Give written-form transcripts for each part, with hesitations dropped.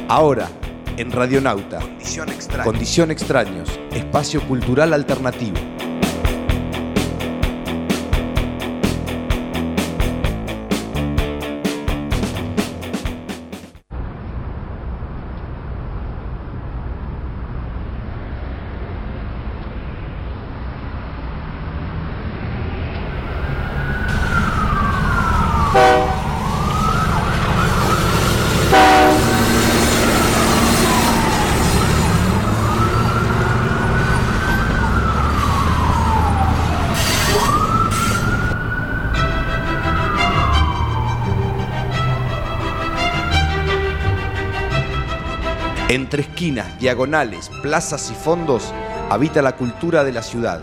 Ahora, en Radionauta, Condición Extraños, espacio cultural alternativo. Entre esquinas, diagonales, plazas y fondos, habita la cultura de la ciudad.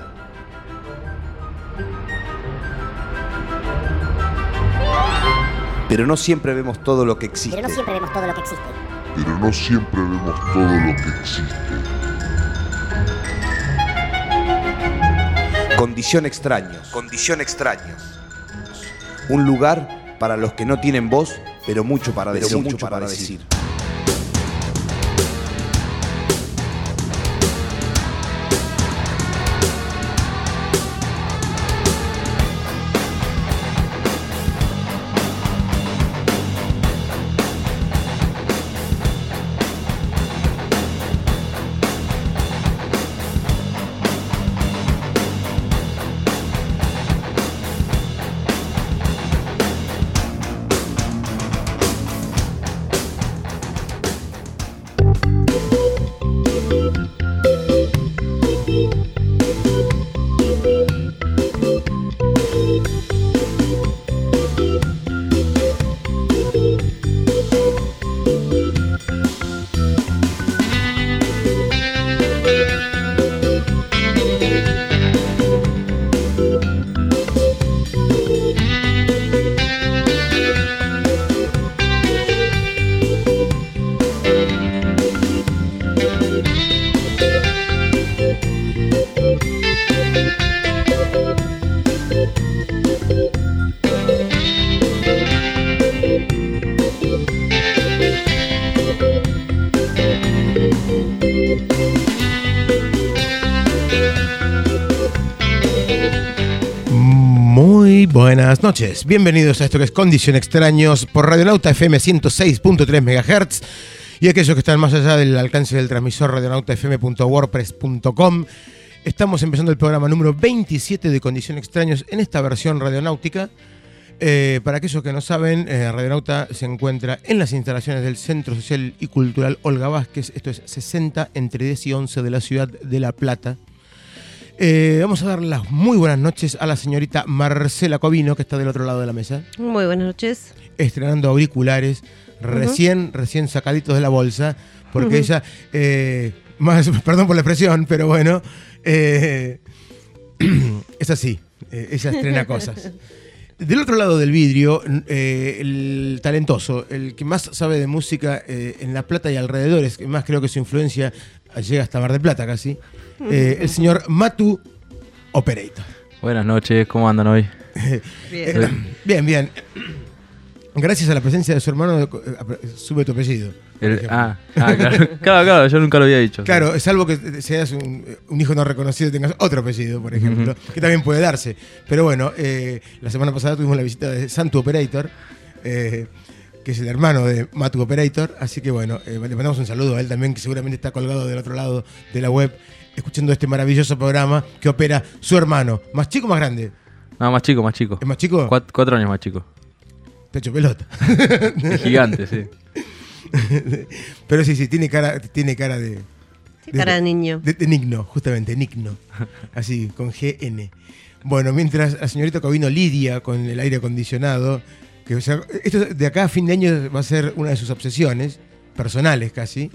Pero no siempre vemos todo lo que existe. Condición Extraños. Un lugar para los que no tienen voz, pero mucho para decir. Buenas noches, bienvenidos a esto que es Condición Extraños por Radionauta FM 106.3 MHz y aquellos que están más allá del alcance del transmisor radionautafm.wordpress.com. Estamos empezando el programa número 27 de Condición Extraños en esta versión radionáutica. Para aquellos que no saben, Radionauta se encuentra en las instalaciones del Centro Social y Cultural Olga Vázquez, esto es 60 entre 10 y 11 de la ciudad de La Plata. Vamos a dar las muy buenas noches a la señorita Marcela Covino, que está del otro lado de la mesa. Muy buenas noches. Estrenando auriculares, recién sacaditos de la bolsa, porque ella, perdón por la expresión, pero bueno, es así, ella estrena cosas. Del otro lado del vidrio, el talentoso, el que más sabe de música en La Plata y alrededores, que más creo que su influencia llega hasta Mar del Plata casi, el señor Matu Operator. Buenas noches, ¿cómo andan hoy? Bien. Gracias a la presencia de su hermano, sube tu apellido. Claro, yo nunca lo había dicho. Claro, salvo que seas un hijo no reconocido y tengas otro apellido, por ejemplo, que también puede darse. Pero bueno, la semana pasada tuvimos la visita de Santu Operator, que es el hermano de Matu Operator, así que bueno, le mandamos un saludo a él también, que seguramente está colgado del otro lado de la web, escuchando este maravilloso programa que opera su hermano. ¿Más chico o más grande? No, más chico. ¿Es más chico? 4 años más chico. Te hecho pelota. Es gigante, sí. Pero sí, tiene cara de... Cara de niño. De Nigno, justamente, Nigno. Así, con GN. Bueno, mientras la señorita Covino lidia con el aire acondicionado, que, o sea, esto de acá a fin de año va a ser una de sus obsesiones, personales casi.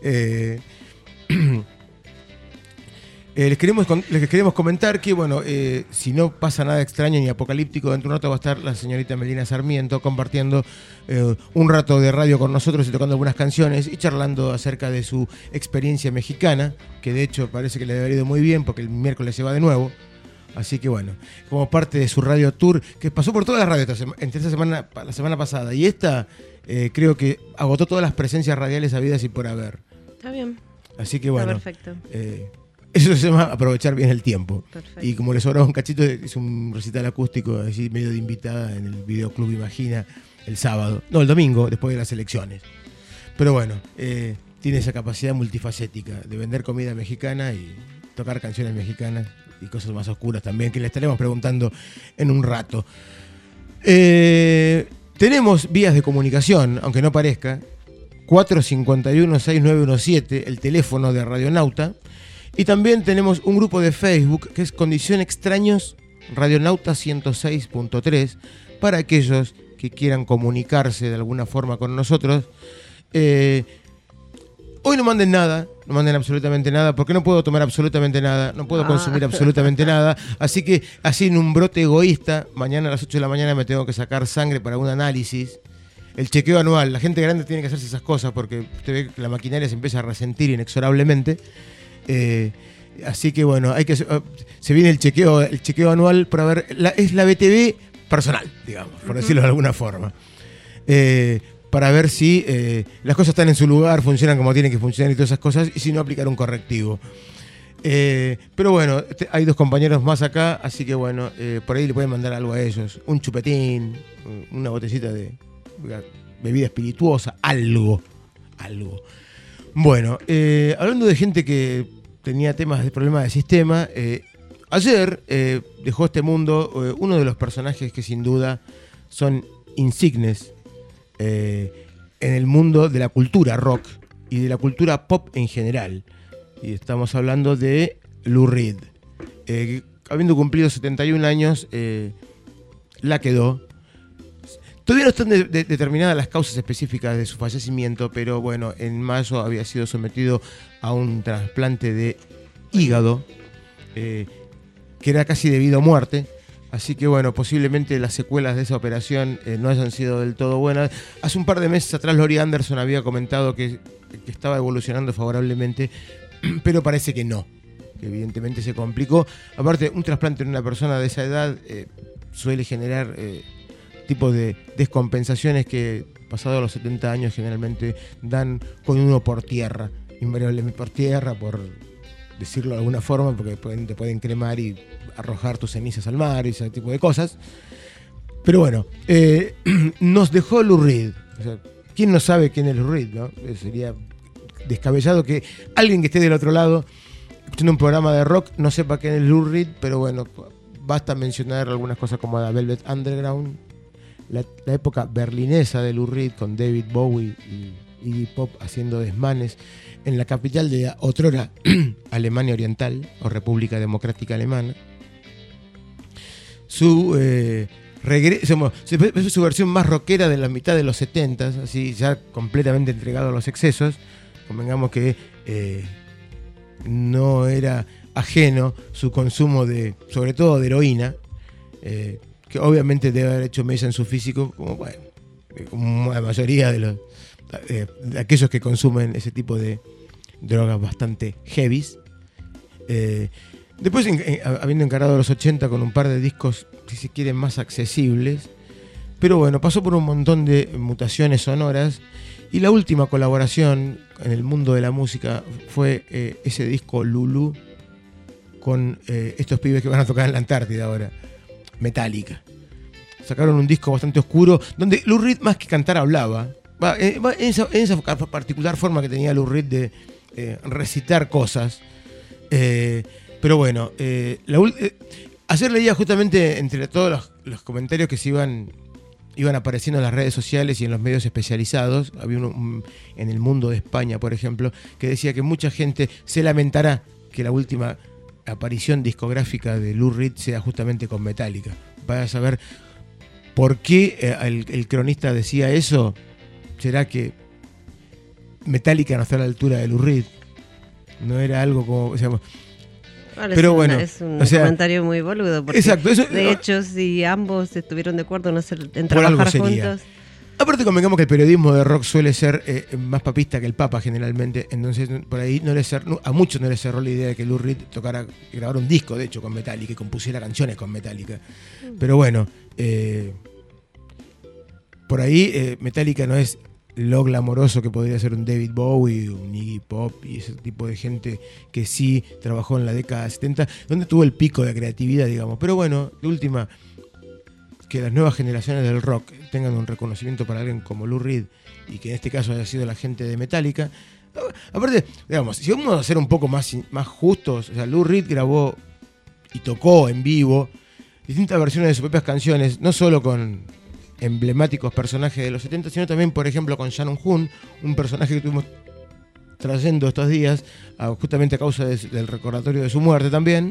Les queremos comentar que, bueno, si no pasa nada extraño ni apocalíptico, dentro de un rato va a estar la señorita Melina Sarmiento compartiendo un rato de radio con nosotros y tocando algunas canciones y charlando acerca de su experiencia mexicana, que de hecho parece que le ha ido muy bien porque el miércoles se va de nuevo. Así que bueno, como parte de su radio tour, que pasó por todas las radios entre esta semana, la semana pasada y esta, creo que agotó todas las presencias radiales habidas y por haber. Está bien. Así que bueno. Está perfecto. Eso se llama aprovechar bien el tiempo. Perfecto. Y como le sobraba un cachito, hizo un recital acústico así medio de invitada en el Videoclub Imagina el sábado. No, el domingo, después de las elecciones. Pero bueno, tiene esa capacidad multifacética de vender comida mexicana y tocar canciones mexicanas y cosas más oscuras también, que le estaremos preguntando en un rato. Tenemos vías de comunicación, aunque no parezca. 451-6917, el teléfono de Radionauta. Y también tenemos un grupo de Facebook que es Condición Extraños Radionauta 106.3 para aquellos que quieran comunicarse de alguna forma con nosotros. Hoy no manden nada, no manden absolutamente nada, porque no puedo tomar absolutamente nada, no puedo consumir absolutamente nada. Así que, así en un brote egoísta, mañana a las 8 de la mañana me tengo que sacar sangre para un análisis. El chequeo anual, la gente grande tiene que hacerse esas cosas porque usted ve que la maquinaria se empieza a resentir inexorablemente. Así que bueno, se viene el chequeo anual para ver, es la BTV personal, digamos, por decirlo de alguna forma. Para ver si las cosas están en su lugar, funcionan como tienen que funcionar y todas esas cosas, y si no, aplicar un correctivo. Pero bueno, hay dos compañeros más acá, así que bueno, por ahí le pueden mandar algo a ellos. Un chupetín, una botellita de bebida espirituosa, algo. Bueno, hablando de gente que tenía temas de problemas de sistema, ayer dejó este mundo uno de los personajes que sin duda son insignes en el mundo de la cultura rock y de la cultura pop en general. Y estamos hablando de Lou Reed. Habiendo cumplido 71 años, la quedó. Todavía no están determinadas las causas específicas de su fallecimiento, pero bueno, en mayo había sido sometido a un trasplante de hígado, que era casi debido a muerte. Así que bueno, posiblemente las secuelas de esa operación no hayan sido del todo buenas. Hace un par de meses atrás Laurie Anderson había comentado que estaba evolucionando favorablemente, pero parece que no, que evidentemente se complicó. Aparte, un trasplante en una persona de esa edad suele generar tipos de descompensaciones que pasados los 70 años generalmente dan con uno por tierra, invariablemente por tierra, por decirlo de alguna forma, porque te pueden cremar y arrojar tus cenizas al mar y ese tipo de cosas. Pero bueno, nos dejó Lou Reed. O sea, ¿quién no sabe quién es Lou Reed, no? Sería descabellado que alguien que esté del otro lado escuchando un programa de rock no sepa quién es Lou Reed, pero bueno, basta mencionar algunas cosas como la Velvet Underground, la época berlinesa de Lou Reed con David Bowie y Iggy Pop haciendo desmanes en la capital de otrora Alemania Oriental o República Democrática Alemana. Su versión más rockera de la mitad de los 70s, así ya completamente entregado a los excesos. Convengamos que no era ajeno su consumo sobre todo de heroína, que obviamente debe haber hecho mella en su físico, como la mayoría de aquellos que consumen ese tipo de drogas bastante heavies. Después, habiendo encarado los 80 con un par de discos, si se quieren, más accesibles, pero bueno, pasó por un montón de mutaciones sonoras, y la última colaboración en el mundo de la música fue ese disco Lulu con estos pibes que van a tocar en la Antártida ahora, Metallica. Sacaron un disco bastante oscuro donde Lou Reed más que cantar hablaba, en esa particular forma que tenía Lou Reed de recitar cosas. Pero bueno, ayer leía justamente entre todos los comentarios que se iban apareciendo en las redes sociales y en los medios especializados. Había uno en El Mundo de España, por ejemplo, que decía que mucha gente se lamentará que la última aparición discográfica de Lou Reed sea justamente con Metallica. Vaya a saber por qué el cronista decía eso. ¿Será que Metallica no está a la altura de Lou Reed? No era algo como... pero bueno, es un comentario muy boludo, porque exacto, eso, de hecho, si ambos estuvieron de acuerdo en trabajar por algo sería. juntos... Aparte convengamos que el periodismo de rock suele ser más papista que el Papa generalmente, entonces por ahí a muchos no les cerró la idea de que Lou Reed grabara un disco, de hecho, con Metallica y compusiera canciones con Metallica. Pero bueno, por ahí Metallica no es lo glamoroso que podría ser un David Bowie, un Iggy Pop y ese tipo de gente que sí trabajó en la década de 70, donde tuvo el pico de creatividad, digamos. Pero bueno, de última, que las nuevas generaciones del rock tengan un reconocimiento para alguien como Lou Reed y que en este caso haya sido la gente de Metallica. Aparte, digamos, si vamos a ser un poco más justos, o sea, Lou Reed grabó y tocó en vivo distintas versiones de sus propias canciones, no solo con emblemáticos personajes de los 70, sino también, por ejemplo, con Shannon Hoon, un personaje que estuvimos trayendo estos días, justamente a causa del recordatorio de su muerte también.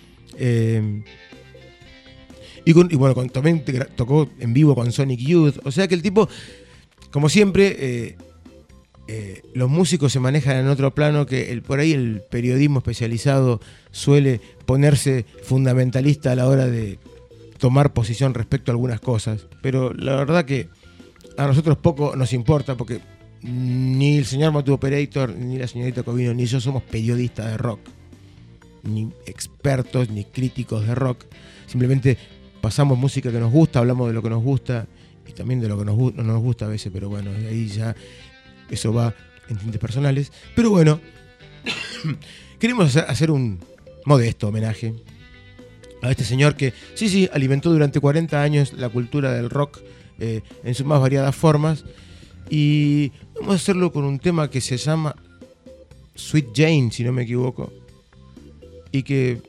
Y bueno, también tocó en vivo con Sonic Youth. O sea que el tipo, como siempre, los músicos se manejan en otro plano que por ahí el periodismo especializado suele ponerse fundamentalista a la hora de tomar posición respecto a algunas cosas. Pero la verdad que a nosotros poco nos importa porque ni el señor Matu Operator, ni la señorita Covino, ni yo somos periodistas de rock. Ni expertos, ni críticos de rock. Simplemente pasamos música que nos gusta, hablamos de lo que nos gusta y también de lo que no nos gusta a veces, pero bueno, ahí ya eso va en tintes personales. Pero bueno, queremos hacer un modesto homenaje a este señor que sí, alimentó durante 40 años la cultura del rock en sus más variadas formas. Y vamos a hacerlo con un tema que se llama Sweet Jane, si no me equivoco, y que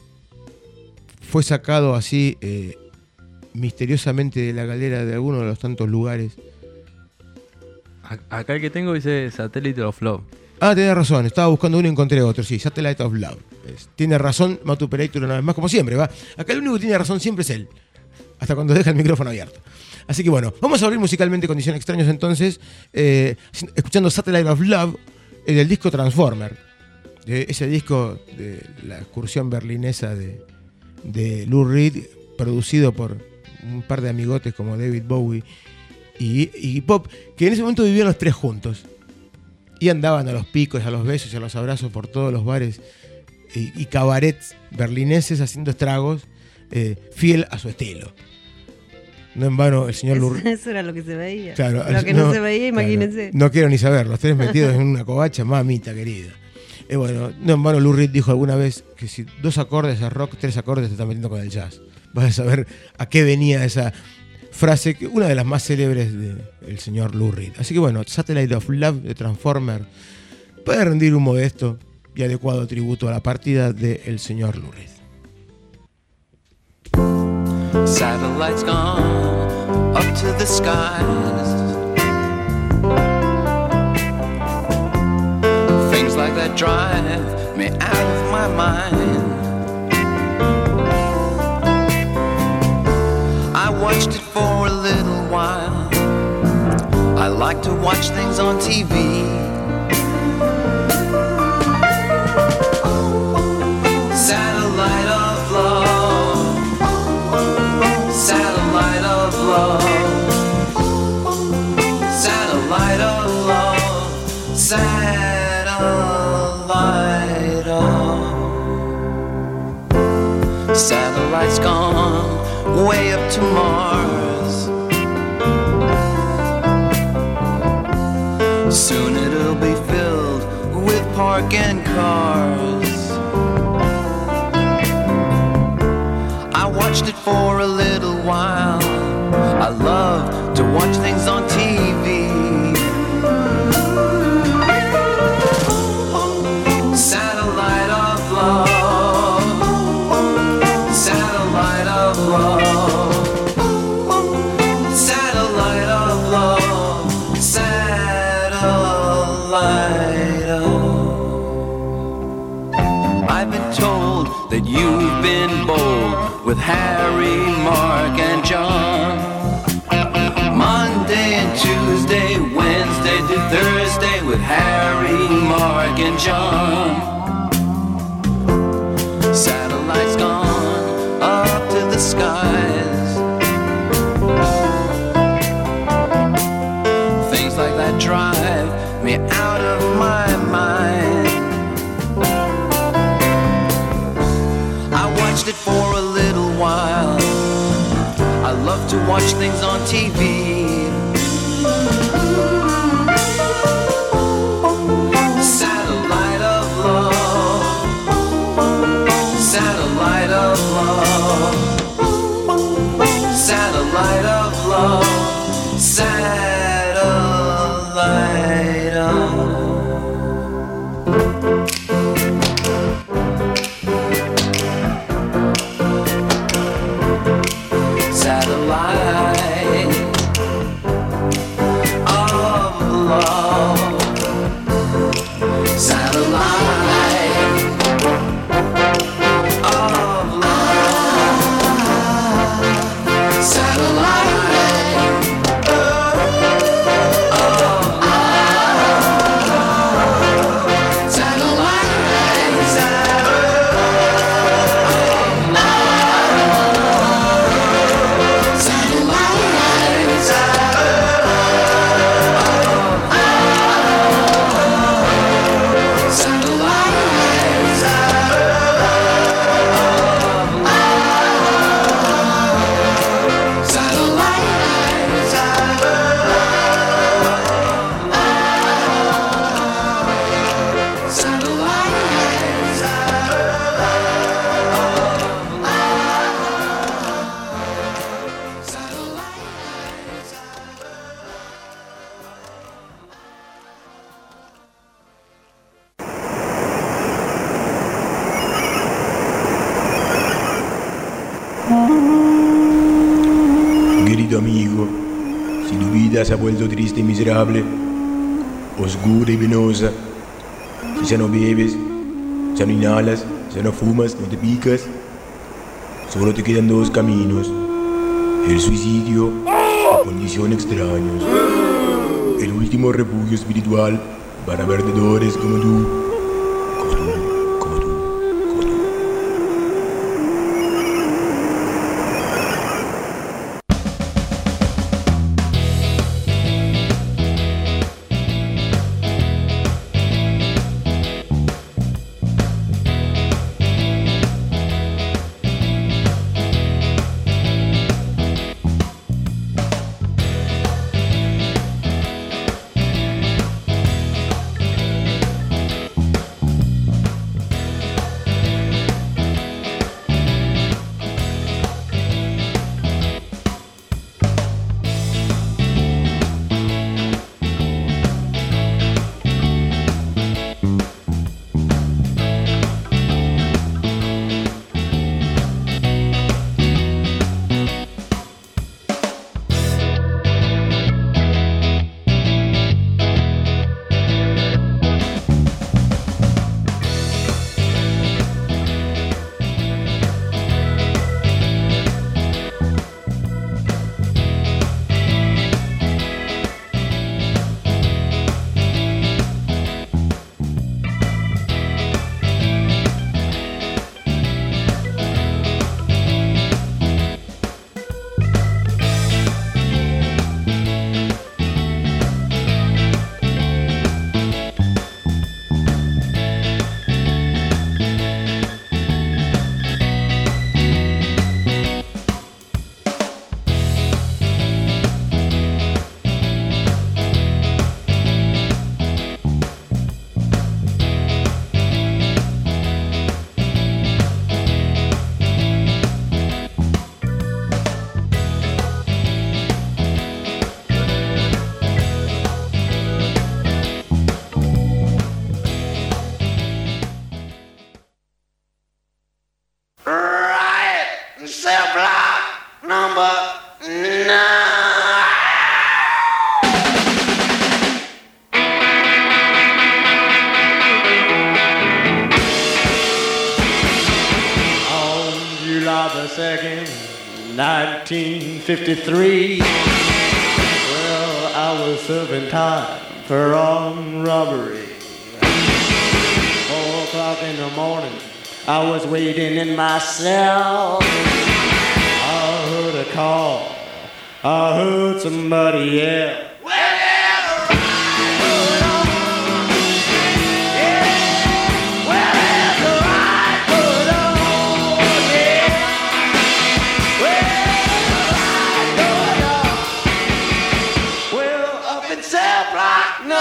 fue sacado así misteriosamente de la galera de alguno de los tantos lugares. Acá el que tengo dice Satellite of Love. Ah, tenés razón, estaba buscando uno y encontré otro, sí, Satellite of Love. Tiene razón Matu Operator una vez más, como siempre, ¿va? Acá el único que tiene razón siempre es él, hasta cuando deja el micrófono abierto. Así que bueno, vamos a abrir musicalmente Condiciones Extrañas entonces, escuchando Satellite of Love del disco Transformer, ese disco de la excursión berlinesa de Lou Reed, producido por un par de amigotes como David Bowie y Pop, que en ese momento vivían los tres juntos y andaban a los picos, a los besos y a los abrazos por todos los bares y cabarets berlineses haciendo estragos, fiel a su estilo. No en vano el señor Lou Reed. Eso era lo que se veía. Claro, lo que no se veía, imagínense. Claro, no quiero ni saber, los tres metidos en una covacha, mamita querida. Bueno, no en vano Lou Reed dijo alguna vez que si 2 acordes es rock, 3 acordes te están metiendo con el jazz. Vas a saber a qué venía esa frase, que una de las más célebres del señor Lou Reed. Así que bueno, Satellite of Love de Transformer puede rendir un modesto y adecuado tributo a la partida del señor Lou Reed. Satellites gone up to the skies. Things like that drive me out of my mind. I watched it for a little while. I like to watch things on TV. Satellite of love. Satellite of love. Satellite of love. Satellite of. Satellite's gone way up to Mars. Soon it'll be filled with parking cars. I watched it for a little while. I love to watch things on TV. Satellite of love. Satellite of love. Satellite of love. Satellite of. I've been told that you've been bold with Harry, Mark, and John. Monday and Tuesday, Wednesday to Thursday with Harry, Mark, and John. Satellites gone up to the skies. drive me out of my mind. I watched it for a little while. I love to watch things on TV. Satellite of love, satellite of love, satellite of love, satellite of satellite of love, satellite of love, satellite Querido amigo, si tu vida se ha vuelto triste y miserable, oscura y venosa, si ya no bebes, ya no inhalas, ya no fumas, no te picas, solo te quedan dos caminos: el suicidio o condición extraños. El último refugio espiritual para perdedores como tú, como tú, como tú, como tú. the 2nd, 1953. Well, I was serving time for armed robbery. 4 o'clock in the morning, I was waiting in my cell. I heard a call, I heard somebody yell. Well,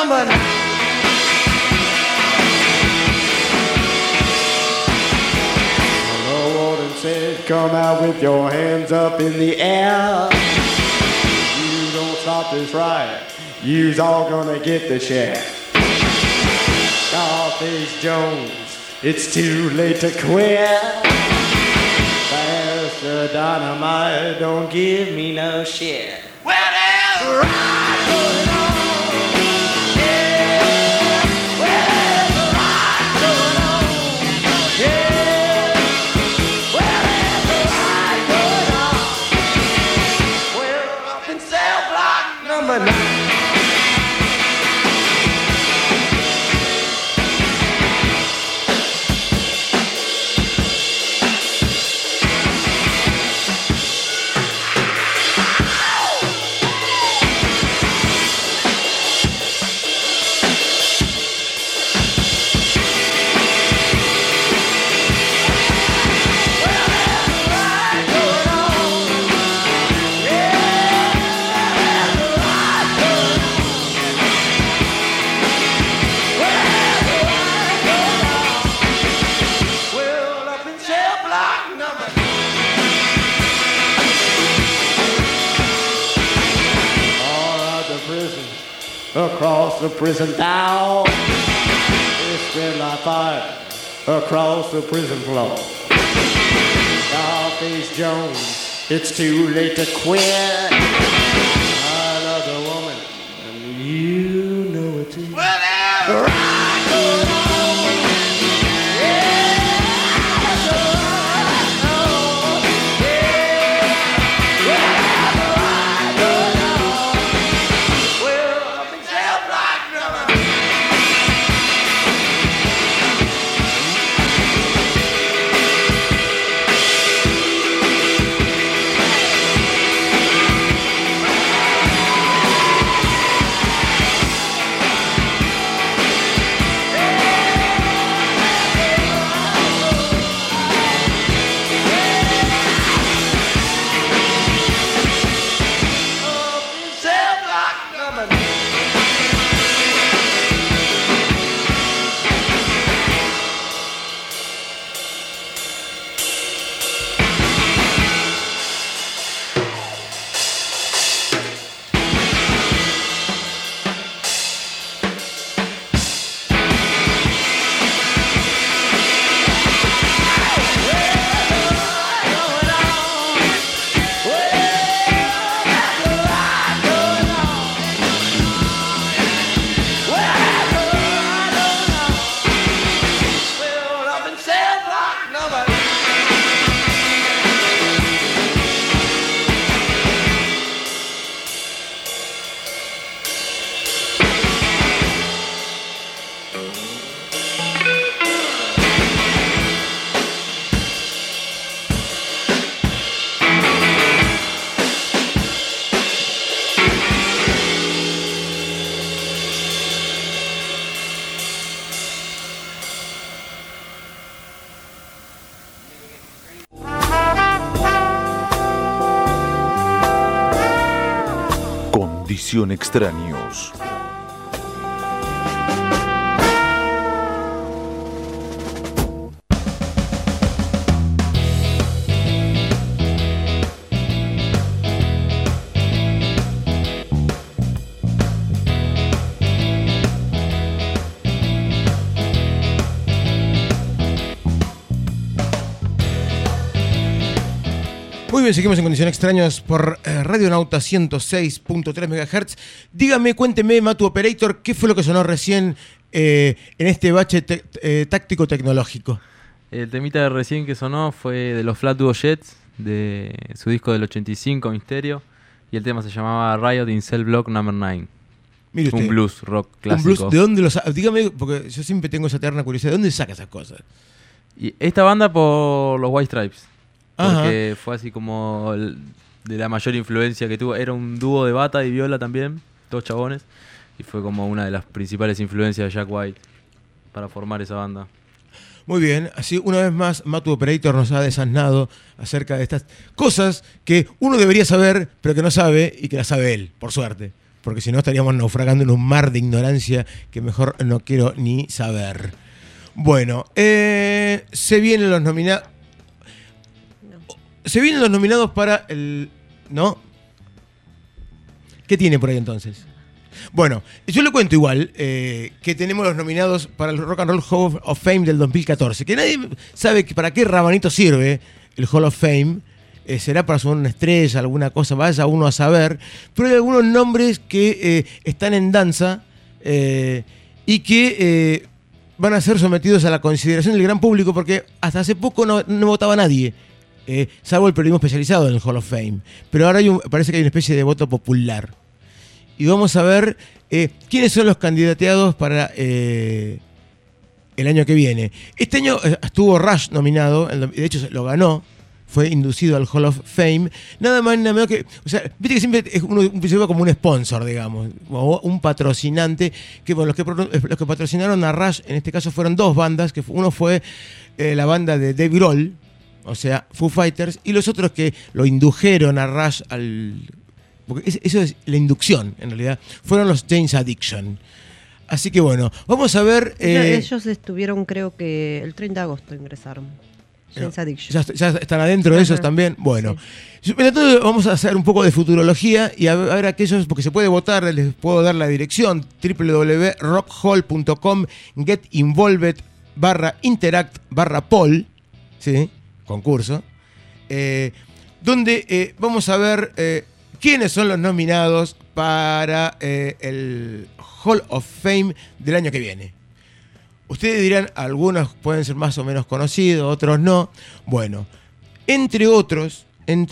number 9. The warden said, come out with your hands up in the air. You don't stop this riot, you's all gonna get the share. Scarface Jones, it's too late to quit. Pastor Dynamite, don't give me no shit. Well, there's a riot going on. Yeah. Well, there's a riot going on. Yeah. Well, there's a riot going on. Well, up in cell block number 9. Across the prison down, it's been like fire across the prison floor. Scarface Jones, it's too late to quit. I love the woman, and you know it too. Well, there's a riot going on. Yeah, there's a riot going on. Yeah, there's a riot going on. Well, up in cell block number 9. Condición Extraños. Muy bien, seguimos en Condición Extraños por Radionauta 106.3 MHz. Dígame, cuénteme, Matu Operator, ¿qué fue lo que sonó recién en este bache táctico tecnológico? El temita de recién que sonó fue de los Flatwood Jets, de su disco del 85, Misterio, y el tema se llamaba Riot in Cell Block No. 9. Mire usted, un blues rock clásico. ¿Un blues? ¿De dónde lo saca? Dígame, porque yo siempre tengo esa eterna curiosidad, ¿de dónde saca esas cosas? Y esta banda por los White Stripes. Porque Ajá. fue así como de la mayor influencia que tuvo. Era un dúo de bata y viola también, dos chabones. Y fue como una de las principales influencias de Jack White para formar esa banda. Muy bien, así una vez más Matu Operator nos ha desasnado acerca de estas cosas que uno debería saber, pero que no sabe y que las sabe él, por suerte. porque si no estaríamos naufragando en un mar de ignorancia que mejor no quiero ni saber. Bueno, se vienen los nominados. Se vienen los nominados para el... ¿No? ¿Qué tiene por ahí entonces? Bueno, yo le cuento igual que tenemos los nominados para el Rock and Roll Hall of Fame del 2014. Que nadie sabe para qué rabanito sirve el Hall of Fame. Será para sumar una estrella, alguna cosa, vaya uno a saber. Pero hay algunos nombres que están en danza y que van a ser sometidos a la consideración del gran público, porque hasta hace poco no votaba nadie. Salvo el periodismo especializado en el Hall of Fame. Pero ahora parece que hay una especie de voto popular. Y vamos a ver quiénes son los candidateados para el año que viene. Este año estuvo Rush nominado, de hecho lo ganó, fue inducido al Hall of Fame. Nada más nada menos que... O sea, viste que siempre uno se ve como un sponsor, digamos, o un patrocinante. Que bueno, los que patrocinaron a Rush, en este caso fueron dos bandas. Que uno fue la banda de Dave Grohl, o sea, Foo Fighters, y los otros que lo indujeron a Rush al... Porque eso es la inducción, en realidad. Fueron los Jane's Addiction. Así que bueno, vamos a ver... Ellos estuvieron, creo que el 30 de agosto ingresaron. Jane's Addiction. Ya están adentro de esos también. Bueno, sí. Entonces vamos a hacer un poco de futurología y a ver aquellos, porque se puede votar, les puedo dar la dirección, www.rockhall.com, getinvolved/interact/poll, ¿sí? Concurso, donde vamos a ver quiénes son los nominados para el Hall of Fame del año que viene. Ustedes dirán, algunos pueden ser más o menos conocidos, otros no. Bueno, entre otros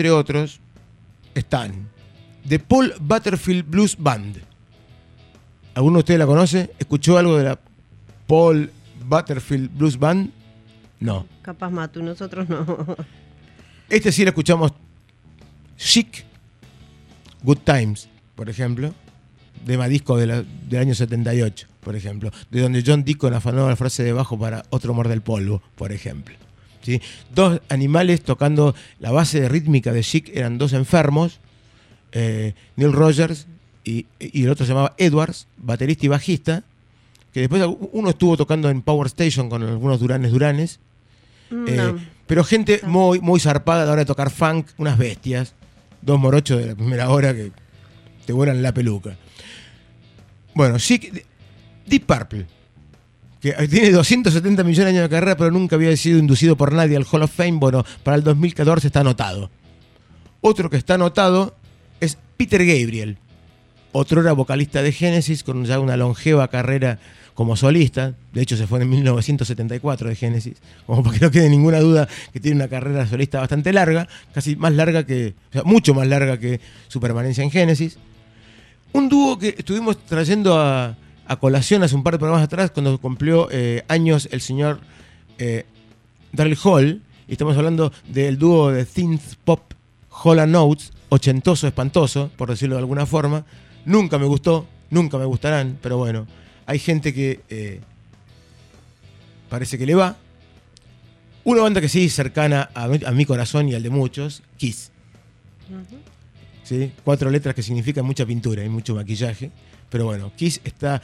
están The Paul Butterfield Blues Band. ¿Alguno de ustedes la conoce? ¿Escuchó algo de la Paul Butterfield Blues Band? No. Capaz Matu, nosotros no. Este sí lo escuchamos. Chic, Good Times, por ejemplo. Tema disco del año 78, por ejemplo. De donde John Deacon afanó la frase de bajo para Otro amor del polvo, por ejemplo. ¿Sí? Dos animales tocando la base de rítmica de Chic, eran dos enfermos. Neil Rogers y el otro se llamaba Edwards, baterista y bajista. Que después uno estuvo tocando en Power Station con algunos Duranes. No. Pero gente muy, muy zarpada a la hora de tocar funk, unas bestias. Dos morochos de la primera hora que te vuelan la peluca. Bueno, Chic, Deep Purple, que tiene 270 millones de años de carrera, pero nunca había sido inducido por nadie al Hall of Fame. Bueno, para el 2014 está anotado. Otro que está anotado es Peter Gabriel, otrora vocalista de Genesis, con ya una longeva carrera como solista. De hecho, se fue en 1974 de Genesis, como para que no quede ninguna duda que tiene una carrera solista bastante larga, casi más larga que, o sea, mucho más larga que su permanencia en Genesis. Un dúo que estuvimos trayendo a colación hace un par de programas atrás, cuando cumplió años el señor Daryl Hall, y estamos hablando del dúo de synth pop Hall & Oates, ochentoso, espantoso, por decirlo de alguna forma. Nunca me gustó, nunca me gustarán, pero bueno, hay gente que parece que le va. Una banda que sí, cercana a mi corazón y al de muchos, Kiss. ¿Sí? 4 letras que significan mucha pintura y mucho maquillaje. Pero bueno, Kiss está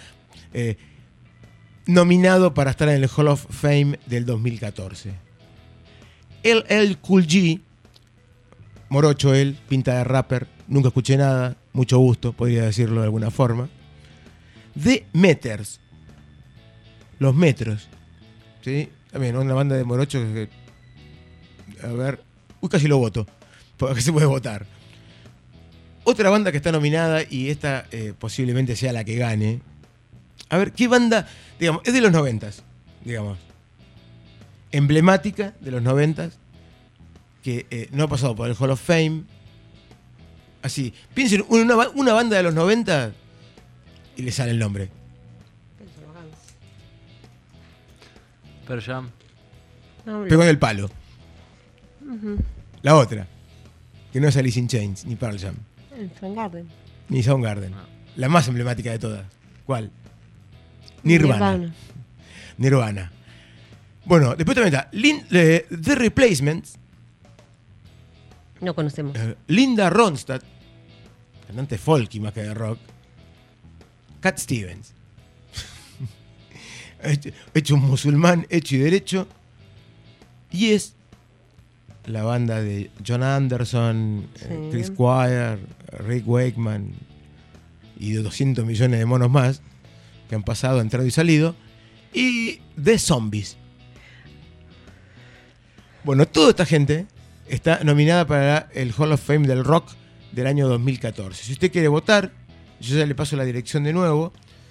nominado para estar en el Hall of Fame del 2014. LL Cool G, morocho él, pinta de rapper, nunca escuché nada, mucho gusto, podría decirlo de alguna forma. The Meters, los Metros, ¿sí? También una banda de morochos que, a ver, casi lo voto, porque se puede votar. Otra banda que está nominada, y esta posiblemente sea la que gane. A ver, ¿qué banda? Digamos, es de los 90s, digamos. Emblemática de los 90s, que no ha pasado por el Hall of Fame. Así, piensen una banda de los 90 y le sale el nombre. Pearl Jam. Pegó en el palo. La otra, que no es Alice in Chains, ni Pearl Jam. Soundgarden. Ni Soundgarden. La más emblemática de todas. ¿Cuál? Nirvana. Bueno, después también está The Replacements. No conocemos. Linda Ronstadt, cantante folky más que de rock. Cat Stevens. Hecho un musulmán hecho y derecho. Y es la banda de John Anderson, Sí. Chris Squire, Rick Wakeman y de 200 millones de monos más que han pasado, entrado y salido. Y The Zombies. Bueno, toda esta gente está nominada para el Hall of Fame del Rock del año 2014. Si usted quiere votar, yo ya le paso la dirección de nuevo: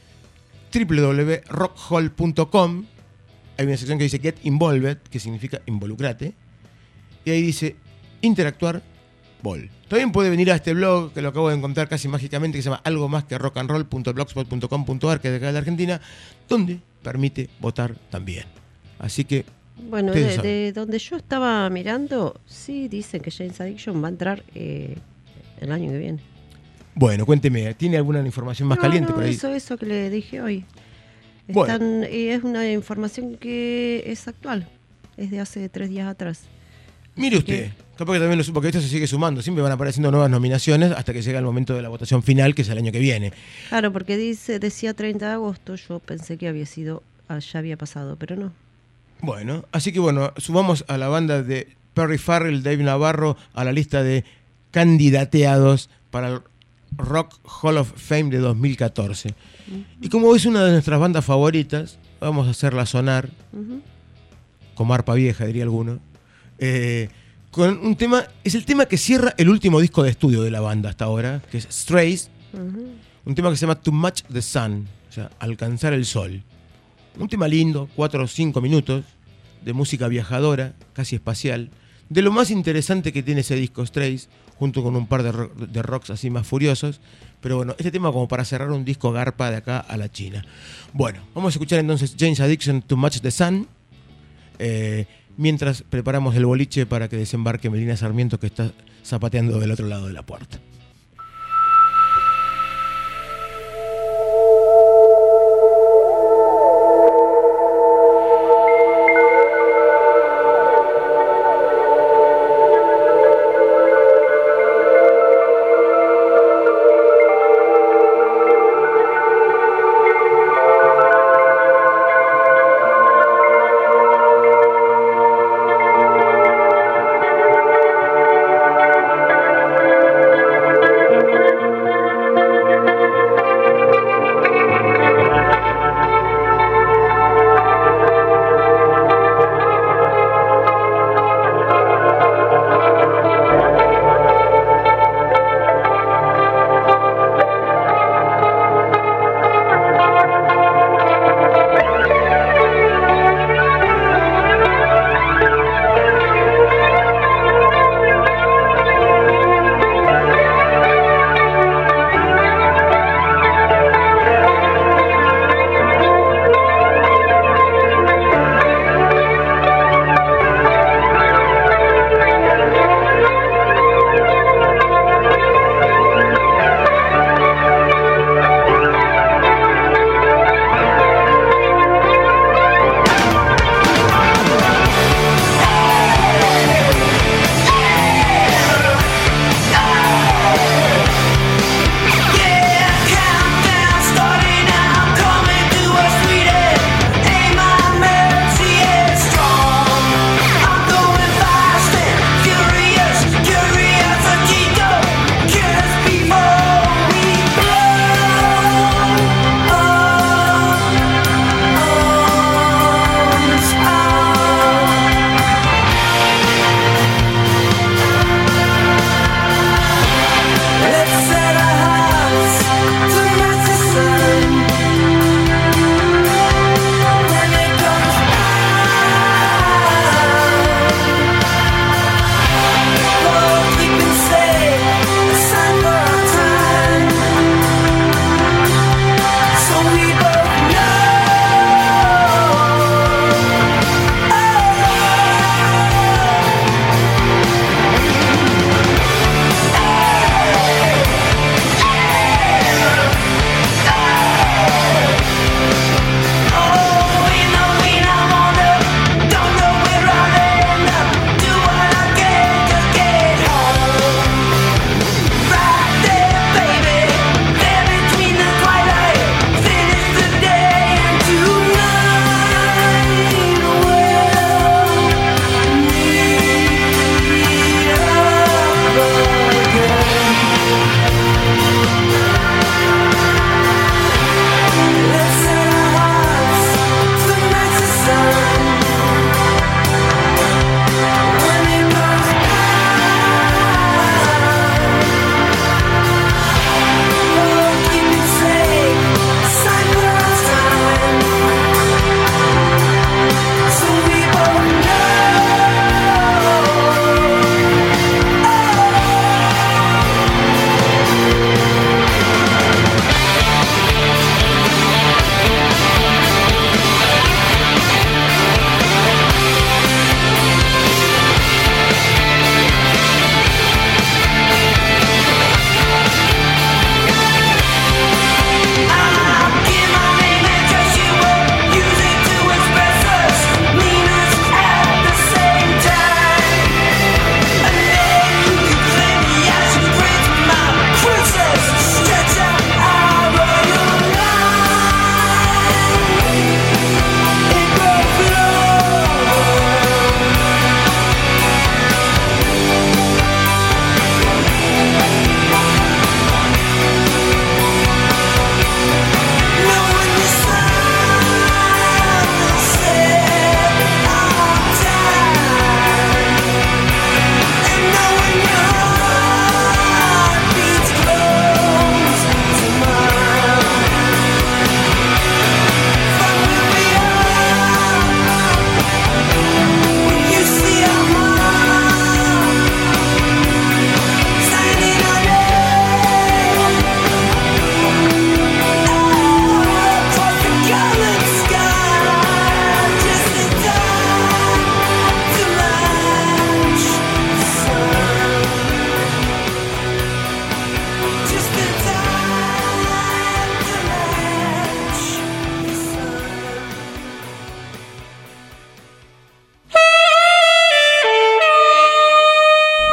www.rockhall.com. Hay una sección que dice Get Involved, que significa involucrate, y ahí dice interactuar ball. También puede venir a este blog, que lo acabo de encontrar casi mágicamente, que se llama algo más que rockandroll.blogspot.com.ar, que es de acá de la Argentina, donde permite votar también. Así que Bueno, ustedes de saben. donde yo estaba mirando, sí dicen que James Addiction va a entrar el año que viene. Bueno, cuénteme, ¿tiene alguna información más No, caliente no, por ahí? Eso que le dije hoy. Bueno. Es una información que es actual, es de hace 3 días atrás. Mire Así usted, capaz que también porque esto se sigue sumando, siempre van apareciendo nuevas nominaciones hasta que llega el momento de la votación final, que es el año que viene. Claro, porque decía 30 de agosto, yo pensé que ya había pasado, pero no. Bueno, así que bueno, subamos a la banda de Perry Farrell, Dave Navarro, a la lista de candidateados para el Rock Hall of Fame de 2014. Y como es una de nuestras bandas favoritas, vamos a hacerla sonar, Ujú. como arpa vieja, diría alguno, con un tema, es el tema que cierra el último disco de estudio de la banda hasta ahora, que es Strays, Ujú. un tema que se llama Too Much the Sun, o sea, Alcanzar el Sol. Un tema lindo, 4 o 5 minutos, de música viajadora, casi espacial, de lo más interesante que tiene ese disco Strays, junto con un par de rocks así más furiosos. Pero bueno, este tema como para cerrar un disco garpa de acá a la China. Bueno, vamos a escuchar entonces James Addiction, Too Much the Sun, mientras preparamos el boliche para que desembarque Melina Sarmiento, que está zapateando del otro lado de la puerta. Too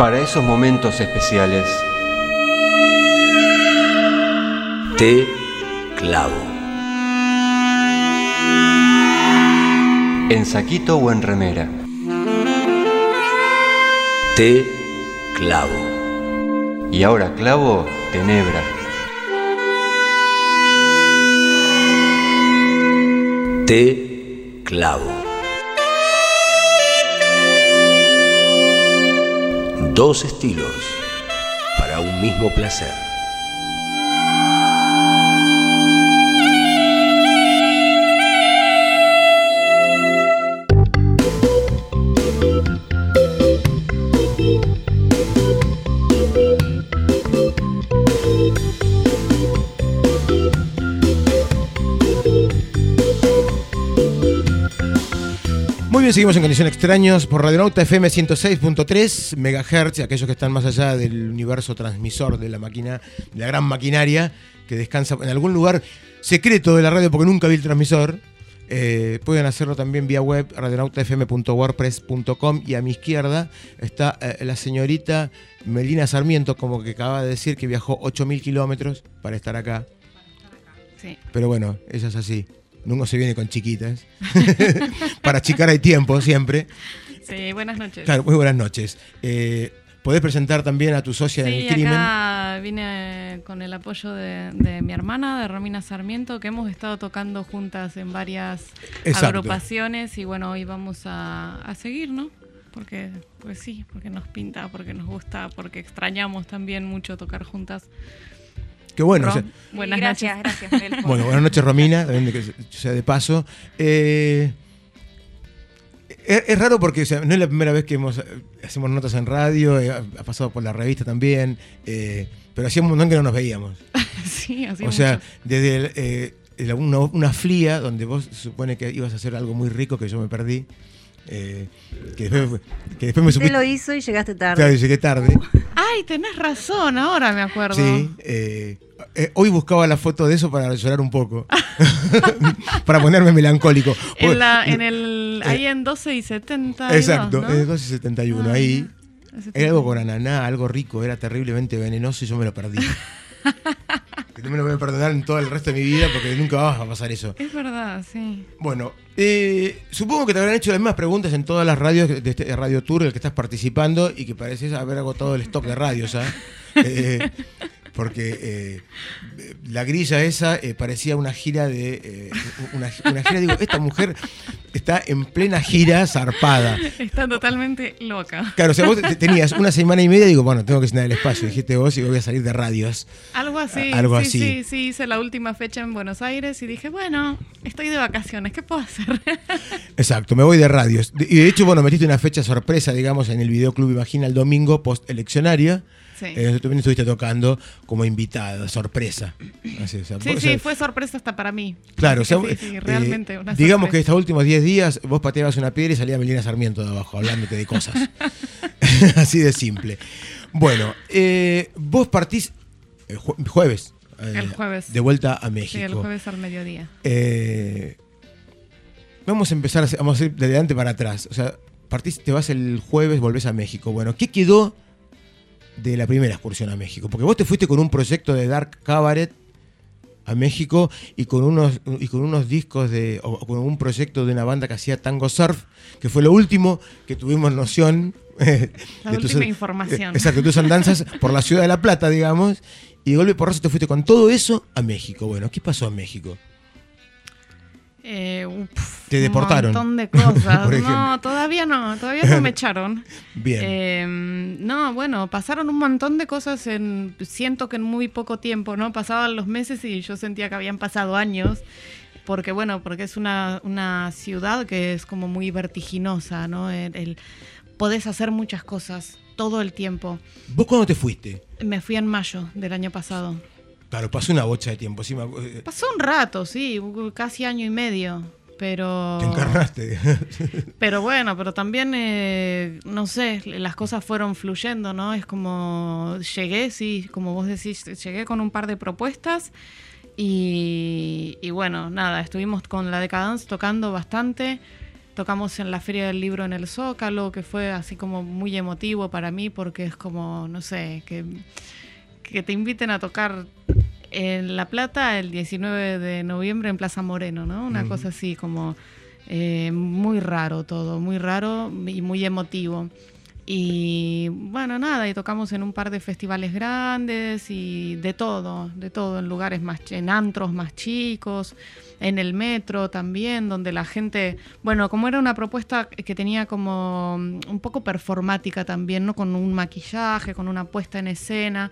Para esos momentos especiales, té clavo. En saquito o en remera. Té clavo. Y ahora clavo, tenebra. Té clavo. Dos estilos para un mismo placer. Muy bien, seguimos en Condición Extraños por Radionauta FM 106.3 MHz, aquellos que están más allá del universo transmisor de la máquina, de la gran maquinaria que descansa en algún lugar secreto de la radio porque nunca vi el transmisor. Pueden hacerlo también vía web, radionautafm.wordpress.com, y a mi izquierda está la señorita Melina Sarmiento, como que acaba de decir que viajó 8.000 kilómetros para estar acá. Sí. Pero bueno, ella es así. Nunca se viene con chiquitas. Para achicar hay tiempo siempre. Sí, buenas noches. Claro, muy buenas noches. ¿Podés presentar también a tu socia en el crimen? Sí, acá vine con el apoyo de mi hermana, de Romina Sarmiento, que hemos estado tocando juntas en varias agrupaciones, y bueno, hoy vamos a seguir, ¿no? Porque, pues sí, porque nos pinta, porque nos gusta, porque extrañamos también mucho tocar juntas. Qué bueno. Rom, o sea, buenas gracias, noches. gracias, Miguel. Bueno, buenas noches, Romina, también que sea de paso. Es raro porque, o sea, no es la primera vez que hacemos notas en radio, ha pasado por la revista también, pero hacía un montón que no nos veíamos. Sí, hacía O sea, mucho. desde una flia donde vos se supone que ibas a hacer algo muy rico que yo me perdí. Que después me Usted supiste. lo hizo y llegaste tarde. Claro, llegué tarde. Ay, tenés razón, ahora me acuerdo. Sí. Hoy buscaba la foto de eso para llorar un poco. Para ponerme melancólico. Ahí en 12 y 70. Exacto, ¿no? en 12 y 71. Ahí Ese era algo tipo. con ananá, algo rico, era terriblemente venenoso y yo me lo perdí. Que no me lo voy a perdonar en todo el resto de mi vida porque nunca va a pasar eso. Es verdad, sí. Bueno, supongo que te habrán hecho las mismas preguntas en todas las radios de este Radio Tour en el que estás participando y que pareces haber agotado el stock de radios, ¿ah? Porque la grilla esa parecía una gira de... una gira, digo, esta mujer está en plena gira zarpada. Está totalmente loca. Claro, o sea, vos tenías una semana y media y digo, bueno, tengo que llenar el espacio. Dijiste vos y voy a salir de radios. Algo así. Algo sí, así. Sí, hice la última fecha en Buenos Aires y dije, bueno, estoy de vacaciones, ¿qué puedo hacer? Exacto, me voy de radios. Y de hecho, bueno, metiste una fecha sorpresa, digamos, en el Videoclub Imagina el domingo post-eleccionaria. Sí. Tú también estuviste tocando como invitada, sorpresa. Así, o sea, Sí, fue sorpresa hasta para mí. Claro, o sea, sí, realmente una digamos que sorpresa. estos últimos 10 días vos pateabas una piedra y salía Melina Sarmiento de abajo, hablándote de cosas. Así de simple. Bueno, vos partís jueves. El jueves. De vuelta a México. Sí, el jueves al mediodía. Vamos a empezar, vamos a ir de adelante para atrás. O sea, te vas el jueves, volvés a México. Bueno, ¿qué quedó de la primera excursión a México? Porque vos te fuiste con un proyecto de Dark Cabaret a México y con unos discos o con un proyecto de una banda que hacía tango surf, que fue lo último que tuvimos noción La última información. Exacto, tus andanzas por la ciudad de La Plata, digamos, y de golpe porrazo te fuiste con todo eso a México. Bueno, ¿qué pasó en México? Te deportaron. Un montón de cosas. Por ejemplo. No, todavía no me echaron. Bien. No, bueno, pasaron un montón de cosas siento que en muy poco tiempo, ¿no? Pasaban los meses y yo sentía que habían pasado años. Porque es una ciudad que es como muy vertiginosa, ¿no? Podés hacer muchas cosas todo el tiempo. ¿Vos cuándo te fuiste? Me fui en mayo del año pasado. Claro, pasó una bocha de tiempo. Sí, Pasó un rato, sí, casi año y medio, pero... Te encarnaste. Pero bueno, pero también, no sé, las cosas fueron fluyendo, ¿no? Es como llegué, sí, como vos decís, llegué con un par de propuestas y bueno, nada, estuvimos con La Decadence tocando bastante. Tocamos en la Feria del Libro en el Zócalo, que fue así como muy emotivo para mí, porque es como, no sé, que te inviten a tocar en La Plata el 19 de noviembre en Plaza Moreno, ¿no? Una cosa así como muy raro todo, muy raro y muy emotivo. Y bueno, nada, y tocamos en un par de festivales grandes y de todo, en lugares en antros más chicos, en el metro también, donde la gente, bueno, como era una propuesta que tenía como un poco performática también, ¿no? Con un maquillaje, con una puesta en escena,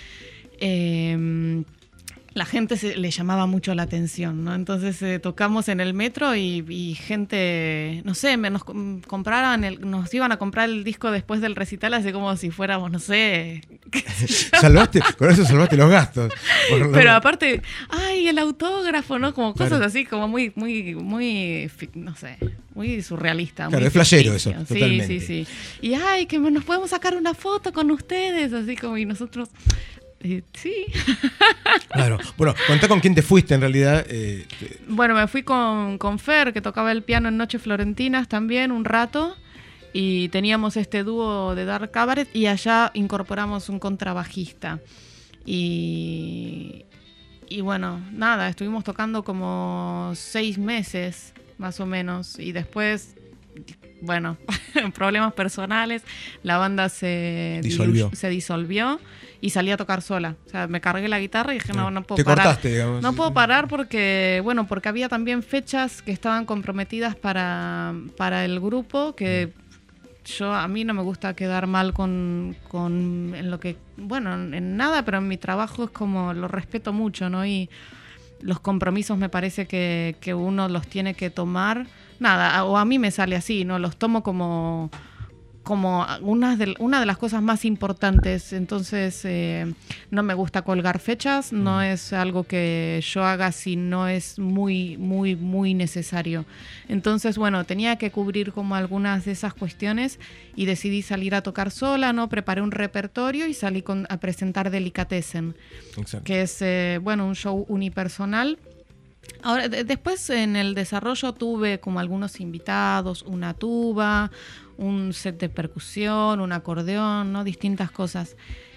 la gente le llamaba mucho la atención, ¿no? Entonces tocamos en el metro y gente, no sé, nos iban a comprar el disco después del recital, así como si fuéramos, no sé. Con eso salvaste los gastos. Pero aparte, ay, el autógrafo, ¿no? Como cosas así, como muy, no sé, muy surrealista. Claro, muy es flashero ficticio. eso, totalmente. Sí. Y ay, que nos podemos sacar una foto con ustedes, así como, y nosotros... sí. Claro. Bueno, contá con quién te fuiste en realidad. Bueno, me fui con Fer, que tocaba el piano en Noches Florentinas también un rato. Y teníamos este dúo de Dark Cabaret y allá incorporamos un contrabajista. Y bueno, nada, estuvimos tocando como 6 meses más o menos. Y después, bueno, problemas personales, la banda se disolvió. Y salí a tocar sola. O sea, me cargué la guitarra y dije, no puedo parar. Te cortaste, digamos. No puedo parar porque había también fechas que estaban comprometidas para el grupo, que a mí no me gusta quedar mal en lo que, bueno, en nada, pero en mi trabajo es como, lo respeto mucho, ¿no? Y los compromisos me parece que uno los tiene que tomar. Nada, o a mí me sale así, ¿no? Los tomo como una de las cosas más importantes. Entonces no me gusta colgar fechas, no es algo que yo haga si no es muy, muy, muy necesario. Entonces, bueno, tenía que cubrir como algunas de esas cuestiones y decidí salir a tocar sola, ¿no? Preparé un repertorio y salí a presentar Delicatessen. Exacto. Que es, un show unipersonal. Ahora, después en el desarrollo tuve como algunos invitados, una tuba, un set de percusión, un acordeón, ¿no? Distintas cosas.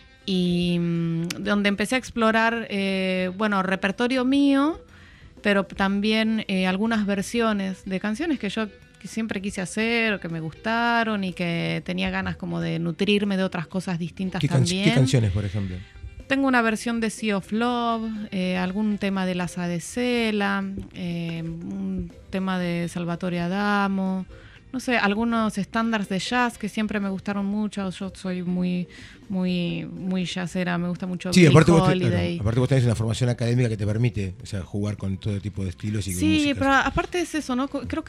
Y donde empecé a explorar, repertorio mío, pero también algunas versiones de canciones que yo siempre quise hacer o que me gustaron y que tenía ganas como de nutrirme de otras cosas distintas también. ¿Qué canciones, por ejemplo? Tengo una versión de Sea of Love, algún tema de Laza de Sela, un tema de Salvatore Adamo, no sé, algunos estándares de jazz que siempre me gustaron mucho. Yo soy muy, muy, muy jazzera, me gusta mucho Billie Holiday. Aparte vos tenés una formación académica que te permite, o sea, jugar con todo tipo de estilos y músicas. Sí, pero aparte es eso, ¿no? Creo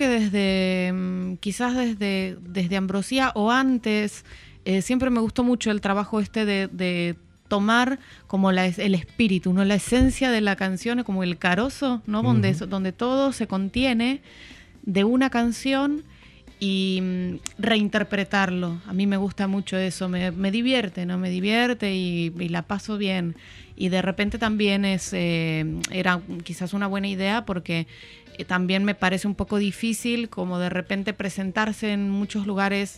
que quizás desde Ambrosía o antes, siempre me gustó mucho el trabajo de tomar como el espíritu, ¿no? La esencia de la canción, como el carozo, ¿no? Donde todo se contiene de una canción y reinterpretarlo. A mí me gusta mucho eso, me divierte, ¿no? Me divierte y la paso bien. Y de repente también era quizás una buena idea porque también me parece un poco difícil como de repente presentarse en muchos lugares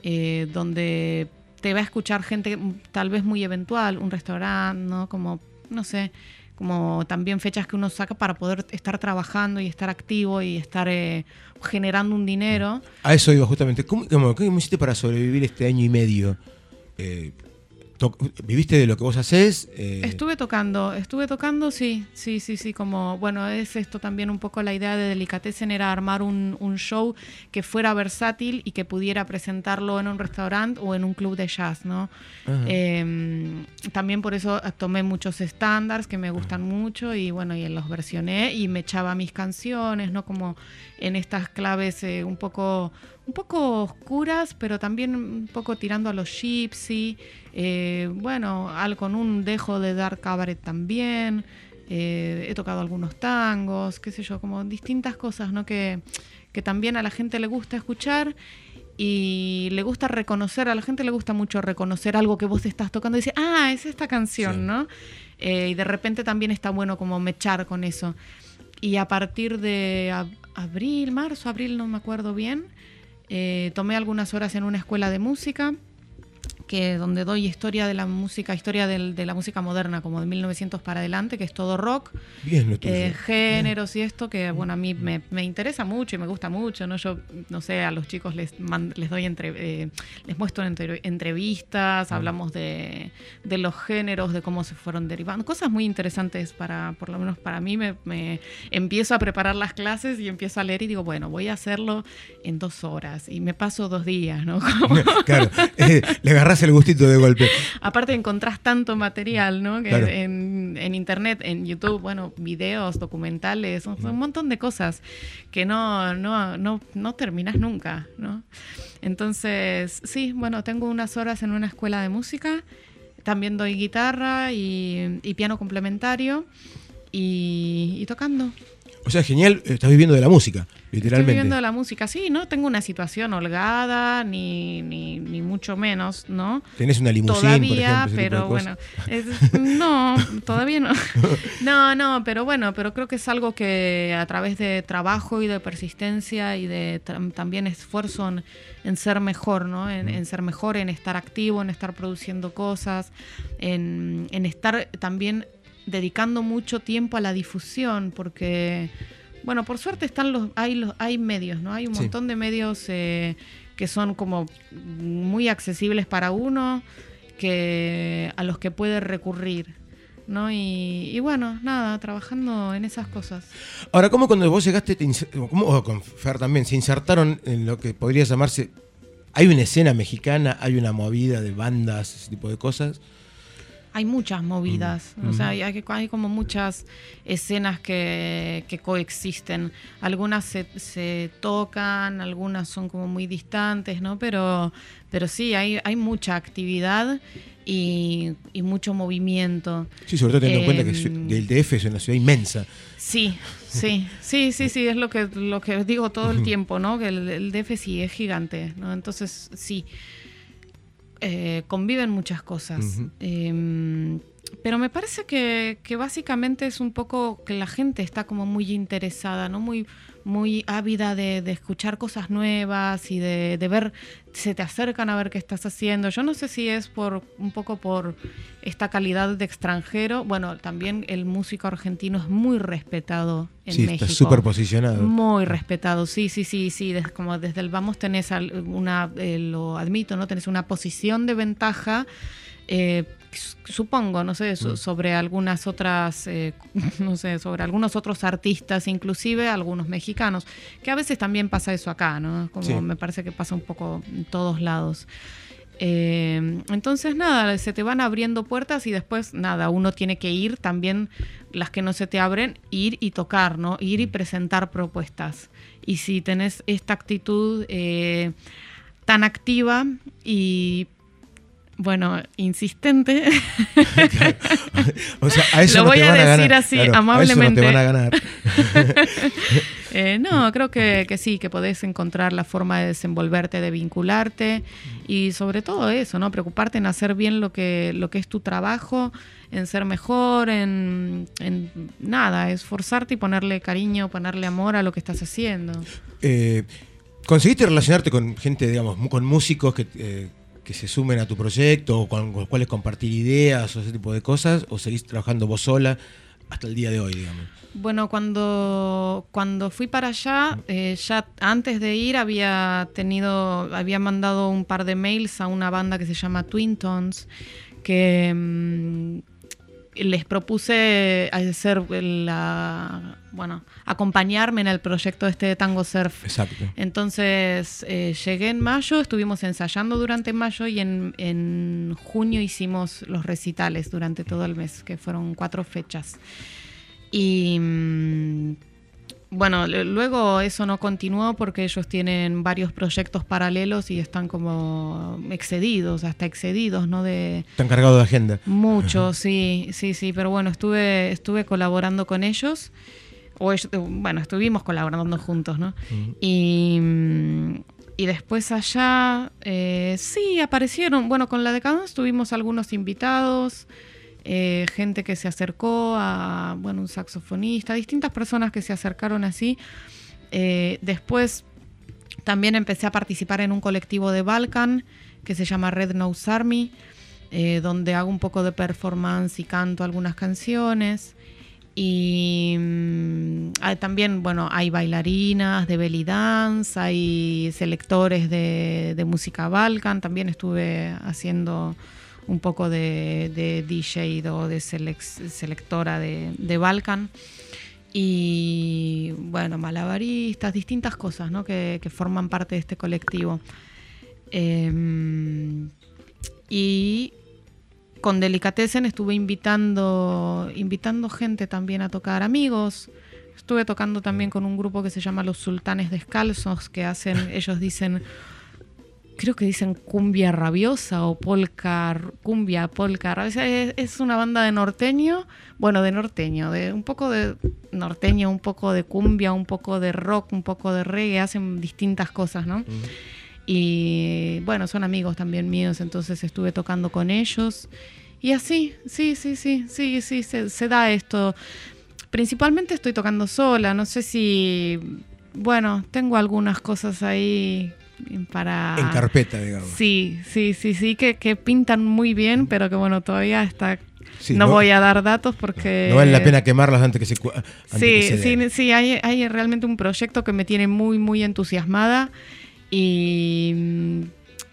donde te va a escuchar gente tal vez muy eventual, un restaurante, ¿no? Como, no sé, como también fechas que uno saca para poder estar trabajando y estar activo y estar generando un dinero. A eso iba justamente. ¿Cómo hiciste para sobrevivir este año y medio? ¿Viviste de lo que vos hacés? Estuve tocando, sí, como, bueno, es esto también un poco la idea de Delicatessen, era armar un show que fuera versátil y que pudiera presentarlo en un restaurante o en un club de jazz, ¿no? También por eso tomé muchos estándares que me gustan mucho y bueno, y los versioné y me echaba mis canciones, ¿no? Como en estas claves un poco oscuras, pero también un poco tirando a los gypsy, con un dejo de Dark Cabaret también, he tocado algunos tangos, qué sé yo, como distintas cosas, ¿no? Que también a la gente le gusta escuchar y le gusta reconocer, a la gente le gusta mucho reconocer algo que vos estás tocando y dice, es esta canción, sí. ¿No? Y de repente también está bueno como mechar con eso. Y a partir de marzo, abril, no me acuerdo bien, tomé algunas horas en una escuela de música, donde doy historia de la música moderna, como de 1900 para adelante, que es todo rock, bien, lo tuyo. Géneros y esto, que bueno, a mí me interesa mucho y me gusta mucho, ¿no? Yo, no sé, a los chicos les muestro entrevistas, hablamos de los géneros, de cómo se fueron derivando, cosas muy interesantes por lo menos para mí. Me empiezo a preparar las clases y empiezo a leer y digo, bueno, voy a hacerlo en 2 horas y me paso 2 días, ¿no? Claro, le agarrás el gustito de golpe. Aparte encontrás tanto material, ¿no? Que claro. en internet, en YouTube, bueno, videos, documentales, un montón de cosas que no terminás nunca, ¿no? Entonces, sí, bueno, tengo unas horas en una escuela de música, también doy guitarra y piano complementario y tocando. O sea, genial, estás viviendo de la música, literalmente. Estoy viviendo de la música, sí, no tengo una situación holgada, ni mucho menos, ¿no? ¿Tenés una limusina, todavía, por ejemplo? Pero bueno, no, todavía no. No, pero bueno, pero creo que es algo que a través de trabajo y de persistencia y de también esfuerzo en ser mejor, ¿no? En ser mejor, en estar activo, en estar produciendo cosas, en estar también dedicando mucho tiempo a la difusión, porque, bueno, por suerte hay medios, ¿no? Hay un montón de medios que son como muy accesibles para uno, a los que puede recurrir, ¿no? Y bueno, nada, trabajando en esas cosas. Ahora, ¿cómo cuando vos llegaste, o con Fer también, se insertaron en lo que podría llamarse, hay una escena mexicana, hay una movida de bandas, ese tipo de cosas? Hay muchas movidas, o sea, hay como muchas escenas que coexisten. Algunas se tocan, algunas son como muy distantes, ¿no? Pero sí, hay mucha actividad y mucho movimiento. Sí, sobre todo teniendo en cuenta que el DF es una ciudad inmensa. Sí, es lo que digo todo el tiempo, ¿no? Que el DF sí es gigante, ¿no? Entonces, sí. Conviven muchas cosas, pero me parece que básicamente es un poco que la gente está como muy interesada, ¿no? Muy ávida de escuchar cosas nuevas y de ver, se te acercan a ver qué estás haciendo. Yo no sé si es un poco por esta calidad de extranjero. Bueno, también el músico argentino es muy respetado en México. Sí, está súper posicionado. Muy respetado, sí. Como desde el vamos tenés lo admito, ¿no? Tenés una posición de ventaja, supongo, no sé, sobre algunas otras, sobre algunos otros artistas, inclusive algunos mexicanos, que a veces también pasa eso acá, ¿no? Como me parece que pasa un poco en todos lados. Entonces, nada, se te van abriendo puertas y después, nada, uno tiene que ir también, las que no se te abren, ir y tocar, ¿no? Ir y presentar propuestas. Y si tenés esta actitud tan activa y, bueno, insistente. O sea, a eso lo no voy te a van decir ganar. así, claro, amablemente. A eso no te van a ganar. No, creo que sí, que podés encontrar la forma de desenvolverte, de vincularte y sobre todo eso, ¿no? Preocuparte en hacer bien lo que es tu trabajo, en ser mejor, en nada, esforzarte y ponerle cariño, ponerle amor a lo que estás haciendo. ¿Conseguiste relacionarte con gente, digamos, con músicos que se sumen a tu proyecto o con los cuales compartir ideas o ese tipo de cosas? ¿O seguís trabajando vos sola hasta el día de hoy, digamos? Bueno, cuando fui para allá, ya antes de ir había mandado un par de mails a una banda que se llama Twin Tones, que les propuse hacer acompañarme en el proyecto de Tango Surf. Exacto. Entonces llegué en mayo, estuvimos ensayando durante mayo y en junio hicimos los recitales durante todo el mes, que fueron 4 fechas. Y bueno, luego eso no continuó porque ellos tienen varios proyectos paralelos y están como excedidos, ¿no? Están cargados de agenda. Mucho, sí, pero bueno, estuve colaborando con ellos, estuvimos colaborando juntos, ¿no? Uh-huh. Y después allá, sí, aparecieron, bueno, con la Decadence tuvimos algunos invitados, gente que se acercó, un saxofonista, distintas personas que se acercaron así. Después también empecé a participar en un colectivo de Balkan que se llama Red Nose Army, donde hago un poco de performance y canto algunas canciones. Y también, hay bailarinas de belly dance, hay selectores de música Balkan. También estuve haciendo un poco de DJ o de selectora de Balkan. Y malabaristas, distintas cosas, ¿no? que forman parte de este colectivo. Y con Delicatessen estuve invitando gente también a tocar, amigos. Estuve tocando también con un grupo que se llama Los Sultanes Descalzos, que ellos dicen, creo que dicen cumbia rabiosa o cumbia polka rabiosa. Es una banda de norteño, de un poco de norteño, un poco de cumbia, un poco de rock, un poco de reggae, hacen distintas cosas, ¿no? Y son amigos también míos, entonces estuve tocando con ellos. Y así, sí, se da esto. Principalmente estoy tocando sola, no sé si... tengo algunas cosas ahí para... En carpeta, digamos. Sí, que pintan muy bien, pero que todavía está... Sí, no voy a dar datos porque... No vale la pena quemarlas antes que se Sí, hay realmente un proyecto que me tiene muy, muy entusiasmada. Y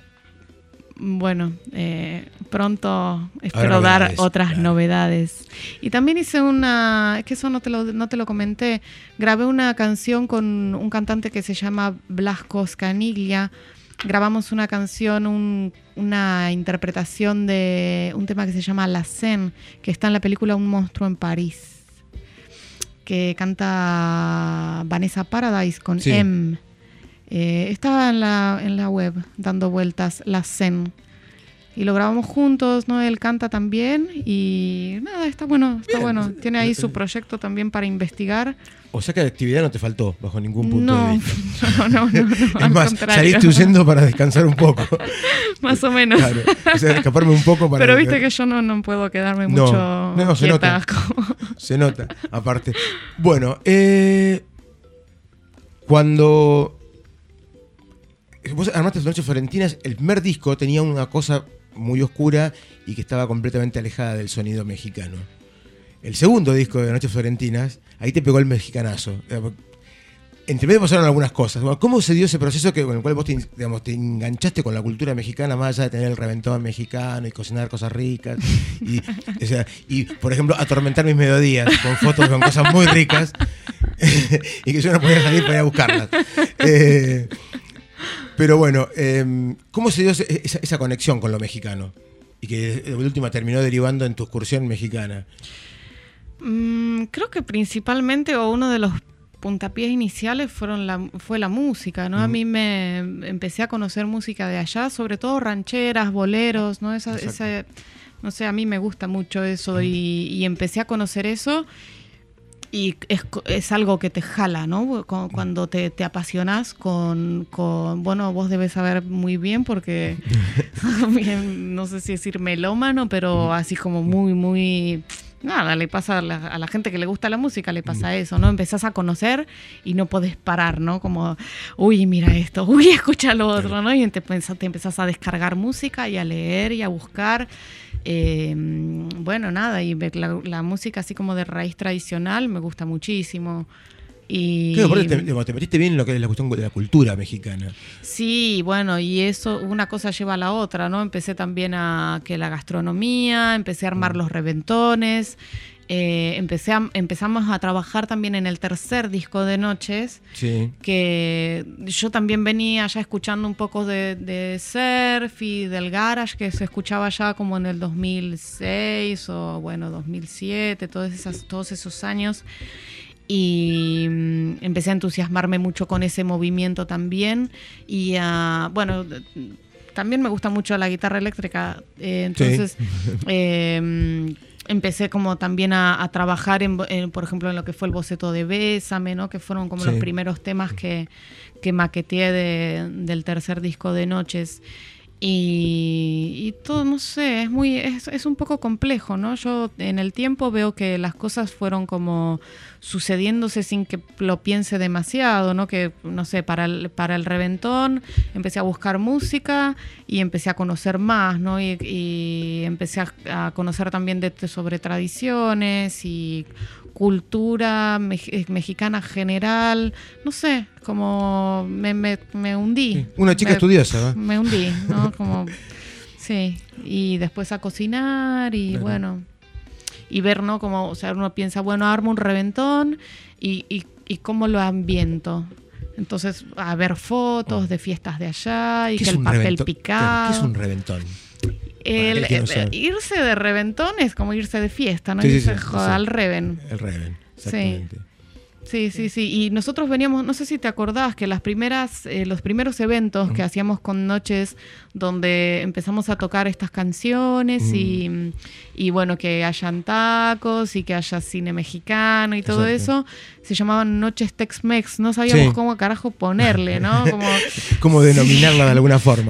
pronto espero dar otras novedades. Y también hice es que eso no te lo comenté, grabé una canción con un cantante que se llama Blasco Scaniglia. Grabamos una canción, una interpretación de un tema que se llama La Scène, que está en la película Un monstruo en París, que canta Vanessa Paradise con M. Estaba en la web dando vueltas, La Scène, y lo grabamos juntos, ¿no? Él canta también y nada, está bueno. Tiene ahí su proyecto también para investigar. O sea que de actividad no te faltó bajo ningún punto de vista. No. Es más, saliste huyendo para descansar un poco. Más o menos. Claro, escaparme un poco para... Pero viste que yo no puedo quedarme mucho se quieta. Se nota, aparte. Bueno, cuando... Vos armaste Noches Florentinas, el primer disco tenía una cosa muy oscura y que estaba completamente alejada del sonido mexicano. El segundo disco de Noches Florentinas, ahí te pegó el mexicanazo. Entre medio pasaron algunas cosas. ¿Cómo se dio ese proceso con el cual vos te enganchaste con la cultura mexicana, más allá de tener el reventón mexicano y cocinar cosas ricas? Y por ejemplo, atormentar mis mediodías con fotos con cosas muy ricas y que yo no podía salir para ir a buscarlas. Pero ¿cómo se dio esa conexión con lo mexicano? Y que de última terminó derivando en tu excursión mexicana. Creo que principalmente, uno de los puntapiés iniciales fue la música, ¿no? A mí me empecé a conocer música de allá, sobre todo rancheras, boleros, ¿no? No sé, a mí me gusta mucho eso y empecé a conocer eso. Y es algo que te jala, ¿no? Cuando te apasionas con vos debes saber muy bien porque no sé si decir melómano, pero así como muy, muy... Nada, le pasa a la gente que le gusta la música, le pasa eso, ¿no? Empezás a conocer y no podés parar, ¿no? Como, uy, mira esto, uy, escucha lo otro, ¿no? Y te empezás a descargar música y a leer y a buscar. Nada, y la música así como de raíz tradicional me gusta muchísimo. Y claro, te metiste bien en lo que es la cuestión de la cultura mexicana. Sí, y eso, una cosa lleva a la otra, ¿no? Empecé también a que la gastronomía, empecé a armar los reventones, empezamos a trabajar también en el tercer disco de Noches, que yo también venía ya escuchando un poco de surf y del garage que se escuchaba ya como en el 2006 o 2007, todos esos años. Y empecé a entusiasmarme mucho con ese movimiento también y también me gusta mucho la guitarra eléctrica, entonces empecé como también a trabajar por ejemplo en lo que fue el boceto de Bésame, ¿no? Que fueron como los primeros temas que maqueteé del tercer disco de Noches. Y todo, no sé, es un poco complejo, ¿no? Yo en el tiempo veo que las cosas fueron como sucediéndose sin que lo piense demasiado, ¿no? Que, no sé, para el reventón empecé a buscar música y empecé a conocer más, ¿no? Y empecé a conocer también sobre tradiciones y cultura mexicana general, no sé, como me hundí. Sí. Una chica estudiosa, ¿no? Me hundí, ¿no? Como, sí, y después a cocinar y claro. Bueno, y ver, ¿no? Como, o sea, uno piensa, bueno, armo un reventón y cómo lo ambiento. Entonces, a ver fotos de fiestas de allá y que el papel picado. ¿Qué es un reventón? Irse de reventón es como irse de fiesta, ¿no? Sí, al reven. El reven, exactamente. Sí. Y nosotros veníamos, no sé si te acordás, que los primeros eventos que hacíamos con Noches, donde empezamos a tocar estas canciones y bueno, que hayan tacos y que haya cine mexicano y todo eso, se llamaban Noches Tex-Mex. No sabíamos cómo carajo ponerle, ¿no? Cómo denominarla de alguna forma.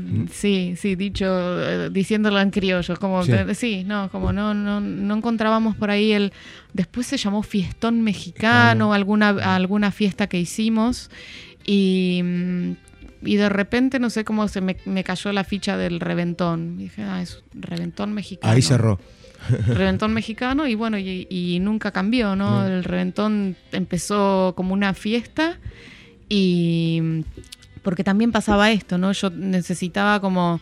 Diciéndolo en criollo, como como no encontrábamos por ahí después se llamó Fiestón Mexicano, alguna fiesta que hicimos y de repente no sé cómo me cayó la ficha del reventón. Dije, es reventón mexicano. Ahí cerró. Reventón mexicano y bueno, y nunca cambió, ¿no? El reventón empezó como una fiesta y porque también pasaba esto, ¿no? Yo necesitaba como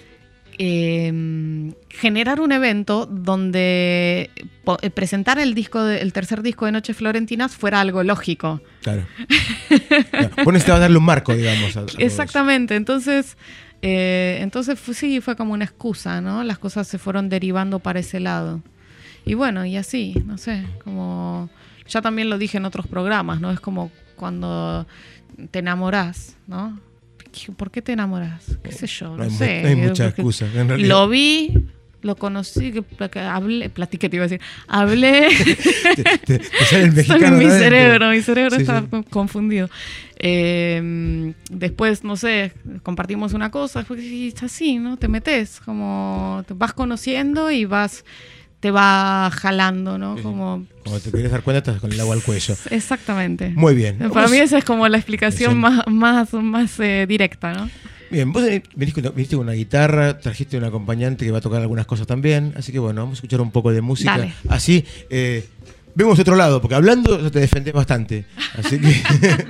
generar un evento donde presentar el tercer disco de Noches Florentinas fuera algo lógico. Claro. Vos necesitabas darle un marco, digamos. Exactamente. Entonces fue como una excusa, ¿no? Las cosas se fueron derivando para ese lado. Y bueno, y así, no sé, como ya también lo dije en otros programas, ¿no? Es como cuando te enamorás, ¿no? ¿Por qué te enamoras? ¿Qué sé yo? No sé. No hay mucha excusa. En realidad. Lo vi, lo conocí, platiqué, te iba a decir. Hablé. te sale el mexicano. Mi cerebro está confundido. Después, no sé, compartimos una cosa, y es así, ¿no? Te metes, como te vas conociendo y te va jalando, ¿no? Sí. Como te querés dar cuenta, estás con el agua al cuello. Exactamente. Muy bien. Para mí esa es como la explicación más directa, ¿no? Bien, vos viniste con una guitarra, trajiste un acompañante que va a tocar algunas cosas también, así que bueno, vamos a escuchar un poco de música. Dale. Así vemos otro lado, porque hablando te defendés bastante. Así que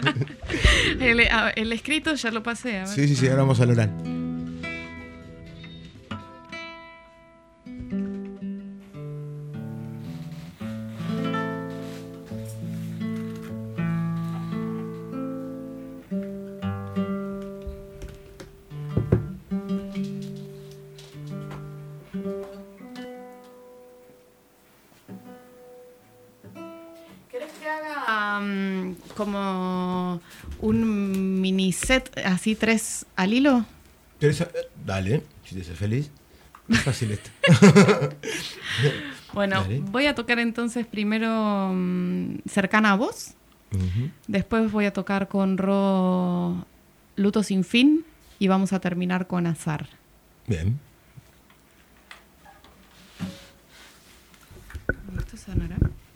el escrito ya lo pasé. A ver. Sí, ahora vamos a lograr. Como un mini set, así 3 al hilo. Dale, si te haces feliz. Es fácil esto. Bueno, dale. Voy a tocar entonces primero Cercana a Vos. Uh-huh. Después voy a tocar con Ro Luto Sin Fin y vamos a terminar con Azar. Bien. ¿Esto sonará?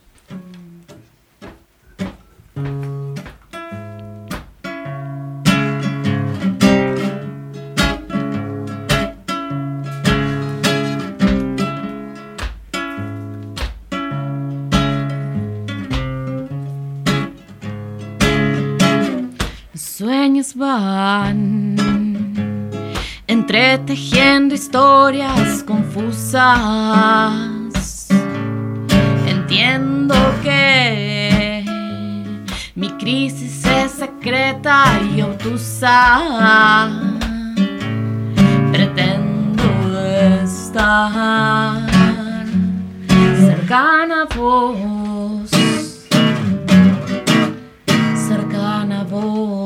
Sueños van entretejiendo historias confusas. Entiendo que mi crisis es secreta y obtusa. Pretendo estar cercana a vos, cercana a vos.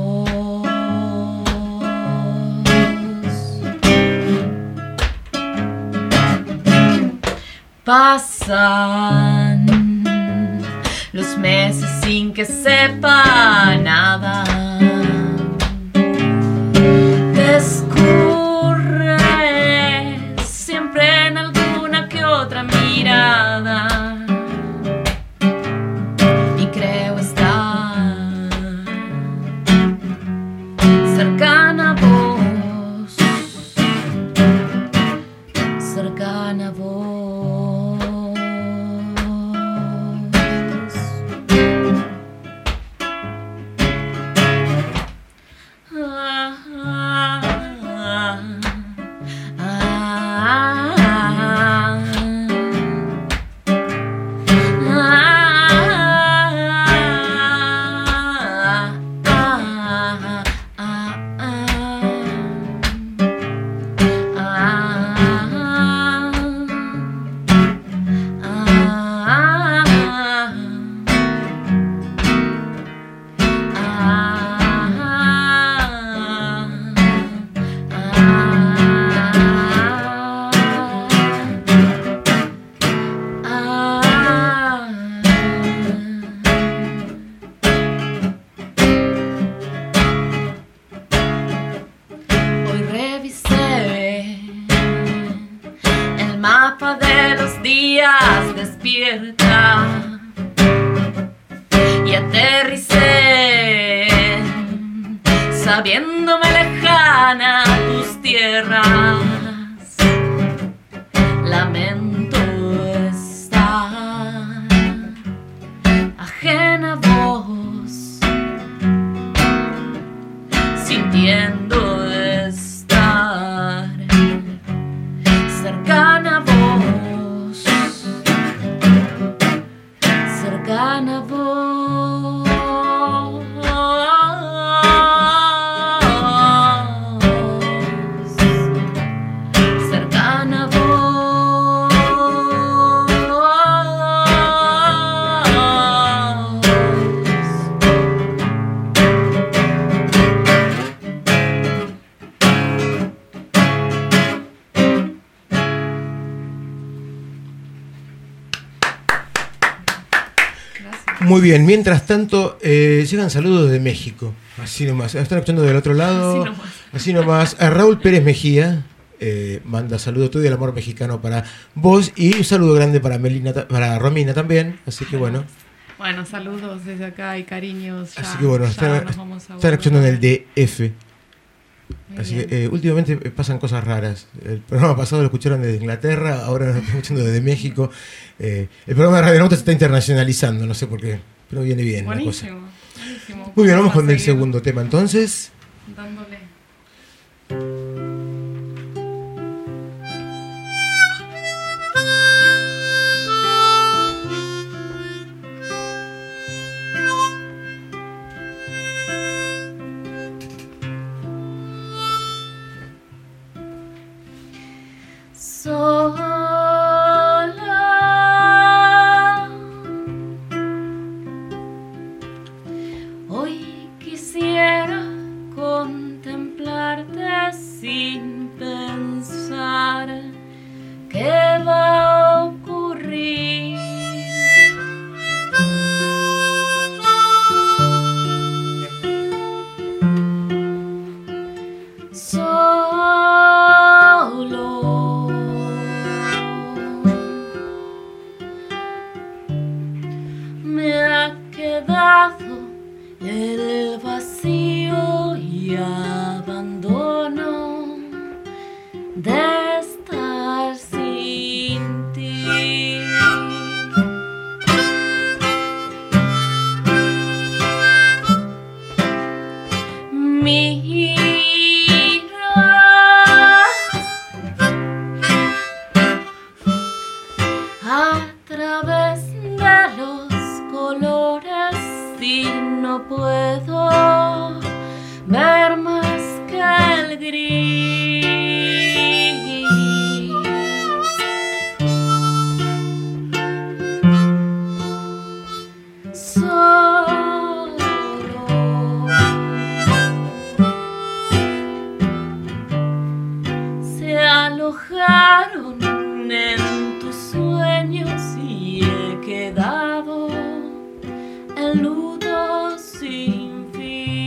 Pasan los meses sin que sepa nada. Te escucho cercana voz. Y aterricé, sabiéndome lejana tus tierras. Lamento estar ajena a vos, sintiendo estar cercana a vos. Cercana a vos, cercana a vos. Muy bien, mientras tanto, llegan saludos de México. Así nomás. Están escuchando del otro lado. Así nomás. Raúl Pérez Mejía manda saludo todo y el amor mexicano para vos. Y un saludo grande para Romina también. Así que bueno. Bueno, saludos desde acá y cariños. Ya, así que bueno, están escuchando en el DF. Así que últimamente pasan cosas raras. El programa pasado lo escucharon desde Inglaterra, ahora lo están escuchando desde México. El programa de Radionautas se está internacionalizando, no sé por qué, pero viene bien buenísimo, la cosa. Buenísimo. Muy bien, vamos con el segundo tema entonces. Dándole. Sola, hoy quisiera contemplarte sin pensar qué va a ocurrir. Solo me ha quedado el vacío y abandono de estar sin ti. Mira a través de los colores y no puedo ver más que el gris. Solo se alojaron en tus sueños y he quedado en luto sin fin.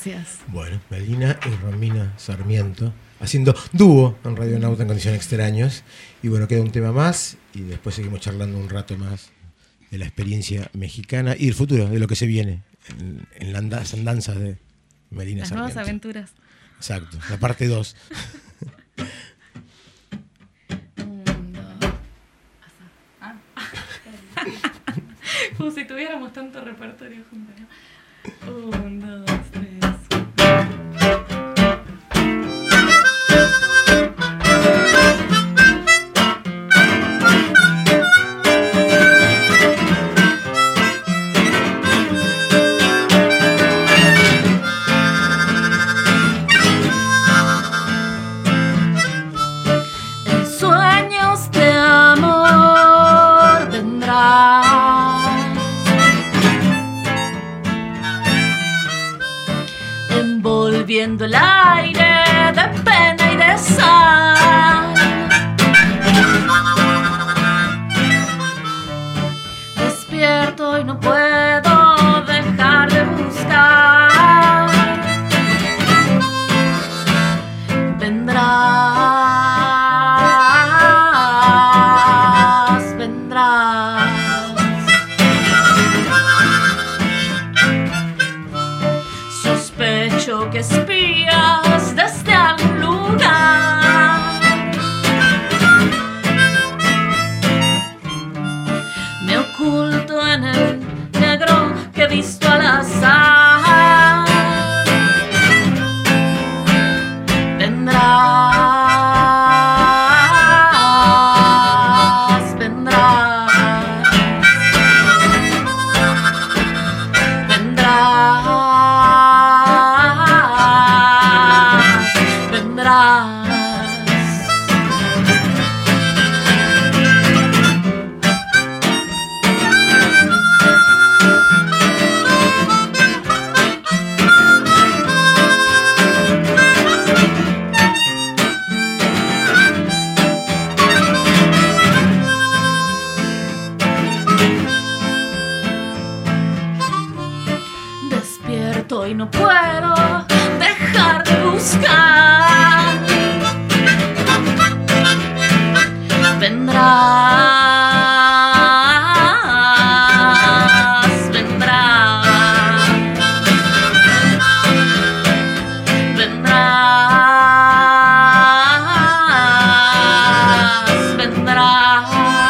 Gracias. Bueno, Melina y Romina Sarmiento haciendo dúo en Radio Nauta en Condiciones Extraños. Y bueno, queda un tema más y después seguimos charlando un rato más de la experiencia mexicana y el futuro, de lo que se viene en las andanzas de Melina Las Sarmiento. nuevas aventuras. Exacto, la parte 2. Como si tuviéramos tanto repertorio juntos, ¿no? 1, 2, 3. Envolviendo el aire de pena y de sal. Despierto y no puedo dejar de buscar. Vendrás, vendrás. Sospecho que espías desde algún lugar. Me oculto en el negro que he visto al azar. Vendrás, vendrás. Despierto y no puedo dejar de buscar. Vendrás, vendrás. Vendrás, vendrás.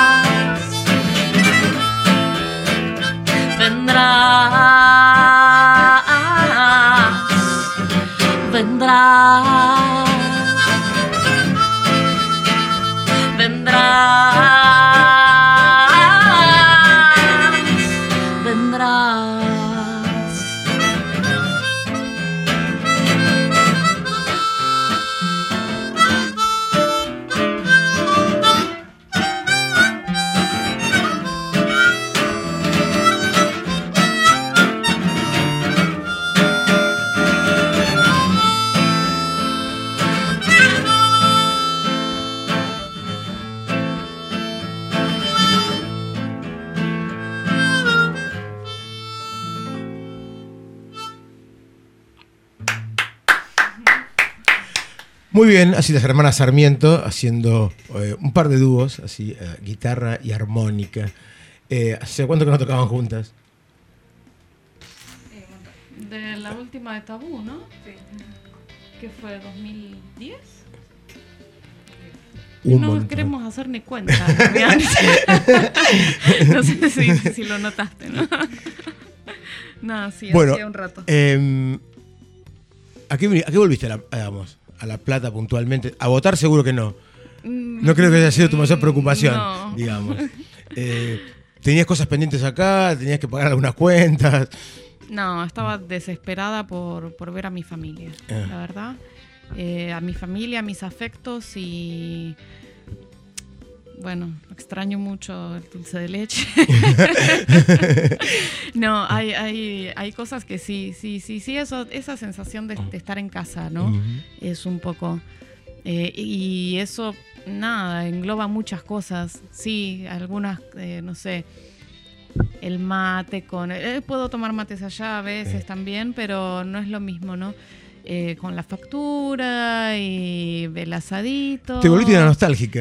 Vendrás, vendrás, vendrás, vendrás. Muy bien, así las hermanas Sarmiento haciendo un par de dúos, así guitarra y armónica. ¿Hace cuánto que no tocaban juntas? De la última de Tabú, ¿no? Sí. ¿Qué fue? ¿2010? Un no montón. queremos hacer ni cuenta. No sé si lo notaste, ¿no? No, sí, bueno, hacía un rato. ¿A qué volviste a La Plata puntualmente? A votar seguro que no. No creo que haya sido tu mayor preocupación, no. digamos. ¿Tenías cosas pendientes acá? ¿Tenías que pagar algunas cuentas? No, estaba desesperada por ver a mi familia, la verdad. A mi familia, a mis afectos y... Bueno, extraño mucho el dulce de leche. No, hay cosas que sí, esa sensación de estar en casa, ¿no? Uh-huh. Es un poco... y eso, nada, engloba muchas cosas. Sí, algunas, no sé, el mate con... puedo tomar mates allá a veces también, pero no es lo mismo, ¿no? Con la factura y el asadito. Te volviste una nostálgica.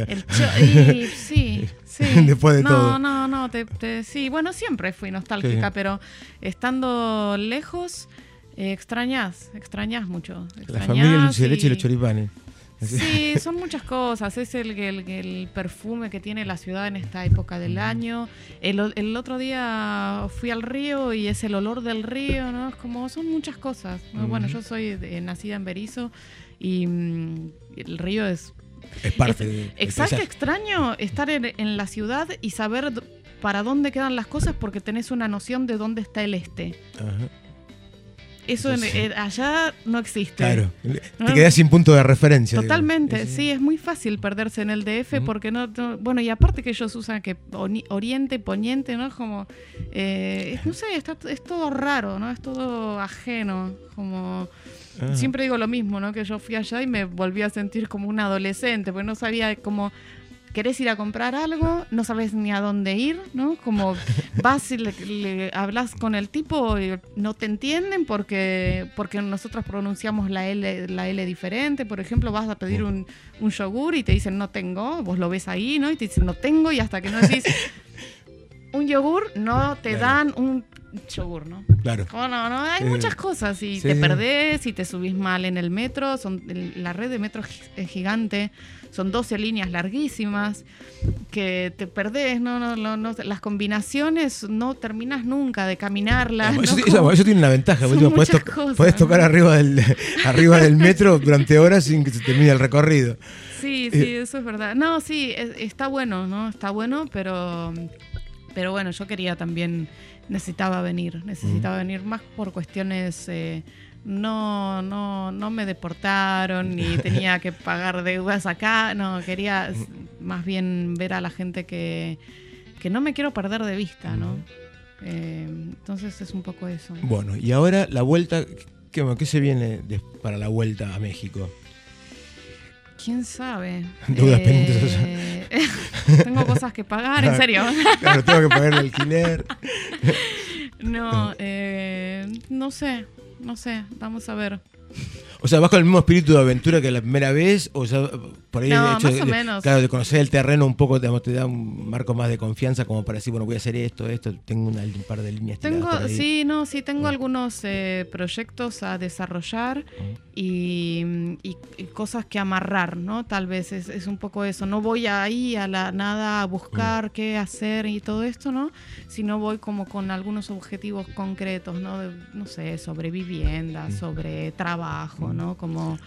Sí. Después de todo. No, sí. Bueno, siempre fui nostálgica, pero estando lejos, extrañas mucho. La familia, el dulce de leche y los choripanes. Sí, son muchas cosas. Es el perfume que tiene la ciudad en esta época del año. El otro día fui al río y es el olor del río, ¿no? Es como, son muchas cosas, ¿no? Bueno, yo soy nacida en Berisso y el río es parte de... Exacto, extraño estar en la ciudad y saber para dónde quedan las cosas porque tenés una noción de dónde está el este. Ajá. Eso allá no existe. Claro, te quedás sin punto de referencia. Totalmente, sí, es muy fácil perderse en el DF porque no, bueno, y aparte que ellos usan que oriente, poniente, ¿no? Como, no sé, es todo raro, ¿no? Es todo ajeno, como... Siempre digo lo mismo, ¿no? Que yo fui allá y me volví a sentir como un adolescente, porque no sabía cómo... Querés ir a comprar algo, no sabes ni a dónde ir, ¿no? Como vas y le hablas con el tipo y no te entienden porque nosotros pronunciamos la L diferente. Por ejemplo, vas a pedir un yogur y te dicen no tengo, vos lo ves ahí, ¿no? Y te dicen no tengo y hasta que no decís un yogur, no te dan un yogur, ¿no? Claro. No, hay muchas cosas y te perdés y te subís mal en el metro. La red de metro es gigante. Son 12 líneas larguísimas que te perdés, no, las combinaciones no terminas nunca de caminarlas. Eso tiene una ventaja, podés tocar arriba del metro durante horas sin que se termine el recorrido. Sí, eso es verdad. No, sí, está bueno, ¿no? Está bueno, pero bueno, yo quería también, necesitaba venir más por cuestiones... No me deportaron ni tenía que pagar deudas acá. No, quería más bien ver a la gente que no me quiero perder de vista, ¿no? Entonces es un poco eso. Bueno, y ahora la vuelta, ¿qué se viene para la vuelta a México? ¿Quién sabe? Deudas pendientes. Tengo cosas que pagar, en serio. Claro, tengo que pagar el alquiler. No, no sé, vamos a ver. O sea, ¿vas con el mismo espíritu de aventura que la primera vez? O sea, por ahí no, más o menos. Claro, de conocer el terreno un poco te da un marco más de confianza como para decir, bueno, voy a hacer esto, tengo un par de líneas tiradas por ahí. Tengo algunos proyectos a desarrollar y cosas que amarrar, ¿no? Tal vez es un poco eso. No voy ahí a la nada a buscar qué hacer y todo esto, ¿no? Sino voy como con algunos objetivos concretos, ¿no? No sé, sobre vivienda, sobre trabajo, ¿no? Como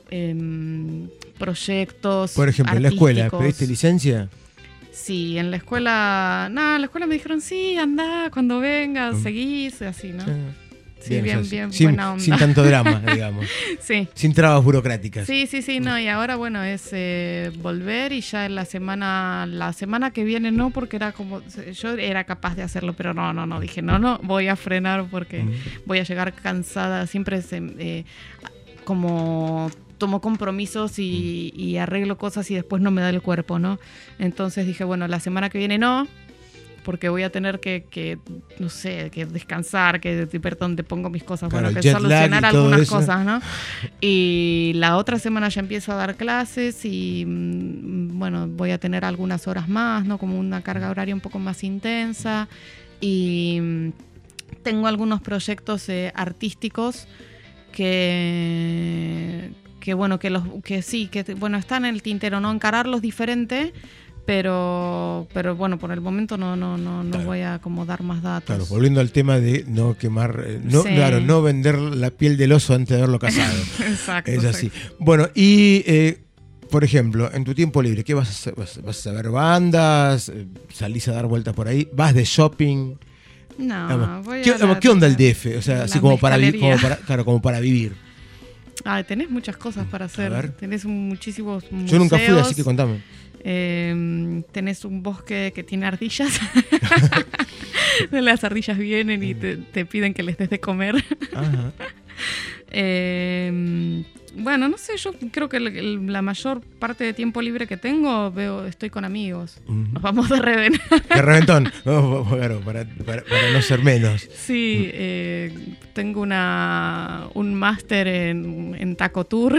proyectos. Por ejemplo, en la escuela, ¿pediste licencia? Sí, en la escuela me dijeron, sí, anda, cuando vengas, seguís, así, ¿no? Sí, bien, buena onda. Sin tanto drama, digamos. Sí. Sin trabas burocráticas. Sí, no, y ahora, bueno, es volver y ya en la semana que viene no, porque era como, yo era capaz de hacerlo, pero no, dije, no, voy a frenar porque voy a llegar cansada, siempre como tomo compromisos y arreglo cosas y después no me da el cuerpo, ¿no? Entonces dije, bueno, la semana que viene no, porque voy a tener que no sé, que descansar, que ver dónde pongo mis cosas, claro, bueno, que solucionar algunas cosas, ¿no? Y la otra semana ya empiezo a dar clases y, bueno, voy a tener algunas horas más, ¿no? Como una carga horaria un poco más intensa y tengo algunos proyectos artísticos que están en el tintero, no encararlos diferente, pero bueno, por el momento no voy a como dar más datos. Claro, volviendo al tema de no quemar, no vender la piel del oso antes de haberlo cazado. Exacto. Es así. Bueno, y por ejemplo, en tu tiempo libre, ¿qué vas a hacer? ¿Vas a ver bandas? ¿Salís a dar vueltas por ahí? ¿Vas de shopping? No, ¿Qué onda el DF? O sea, así como para vivir. Tenés muchas cosas para hacer. Tenés muchísimos museos. Yo nunca fui, así que contame. Tenés un bosque que tiene ardillas. Las ardillas vienen y te piden que les des de comer. Ajá. Bueno, no sé, yo creo que la mayor parte de tiempo libre que tengo estoy con amigos. Nos vamos de reventón. De reventón, claro, para no ser menos. Sí, tengo un máster en Taco Tour.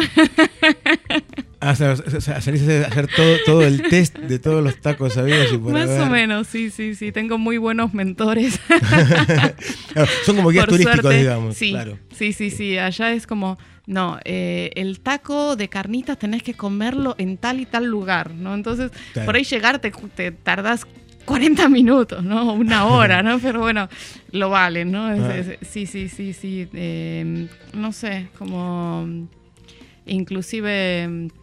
Salís a hacer todo el test de todos los tacos sabidos y por Más haber. o menos, sí. Tengo muy buenos mentores. Claro, son como guías Por turísticos, suerte, digamos. Sí, Claro. sí. Allá es como, no, el taco de carnitas tenés que comerlo en tal y tal lugar, ¿no? Entonces, Claro. por ahí llegar te tardás 40 minutos, ¿no? 1 hora, ¿no? Pero bueno, lo vale, ¿no? Sí. No sé, como inclusive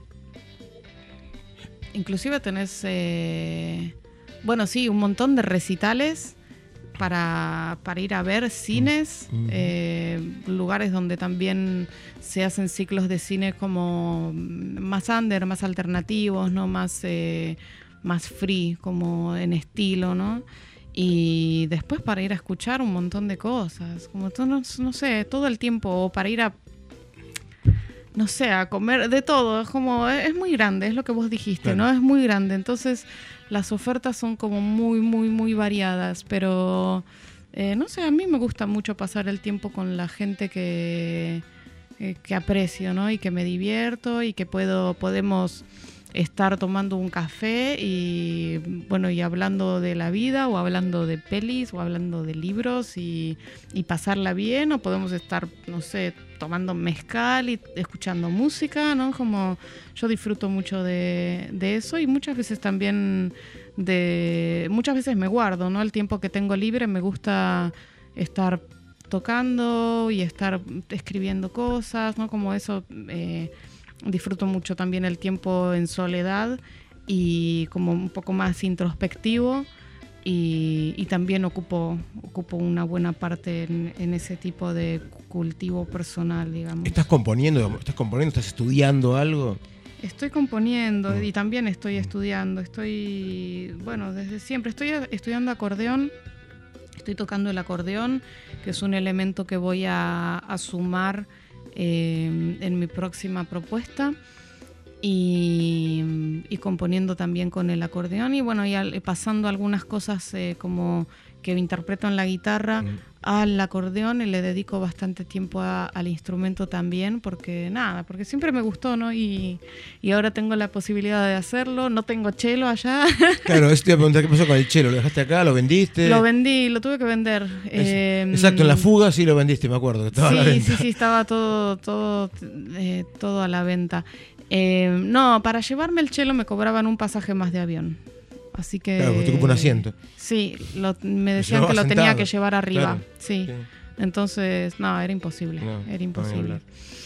tenés, bueno, sí, un montón de recitales para ir a ver cines, lugares donde también se hacen ciclos de cine como más under, más alternativos, ¿no? Más free, como en estilo, ¿no? Y después para ir a escuchar un montón de cosas, como no sé, todo el tiempo, o para ir a, no sé, a comer de todo. Es como, es muy grande, es lo que vos dijiste, claro, ¿no? Es muy grande. Entonces, las ofertas son como muy variadas. Pero, no sé, a mí me gusta mucho pasar el tiempo con la gente que aprecio, ¿no? Y que me divierto y que podemos estar tomando un café y, bueno, y hablando de la vida, o hablando de pelis, o hablando de libros y pasarla bien, o podemos estar, no sé, tomando mezcal y escuchando música, ¿no? Como yo disfruto mucho de eso, y muchas veces también muchas veces me guardo, ¿no? El tiempo que tengo libre me gusta estar tocando y estar escribiendo cosas, ¿no? Como eso, disfruto mucho también el tiempo en soledad y como un poco más introspectivo, y también ocupo una buena parte en ese tipo de cultivo personal, digamos. ¿Estás componiendo? ¿Estás estudiando algo? Estoy componiendo y también estoy estudiando. Bueno, desde siempre estoy estudiando acordeón. Estoy tocando el acordeón, que es un elemento que voy a sumar en mi próxima propuesta, y componiendo también con el acordeón, y bueno, ya pasando algunas cosas como que interpreto en la guitarra al acordeón, y le dedico bastante tiempo al instrumento también, porque siempre me gustó, ¿no? Y ahora tengo la posibilidad de hacerlo. No tengo cello allá. Claro, eso te iba a preguntar, ¿qué pasó con el cello? ¿Lo dejaste acá? ¿Lo vendiste? Lo vendí, lo tuve que vender. Exacto, en la fuga sí lo vendiste, me acuerdo. Estaba a la venta. Sí, estaba todo a la venta. No, para llevarme el cello me cobraban un pasaje más de avión. Así que... Claro, porque te ocupa un asiento. Sí, me decían que lo tenía que llevar arriba. Claro, sí. Entonces, no, era imposible. Era imposible.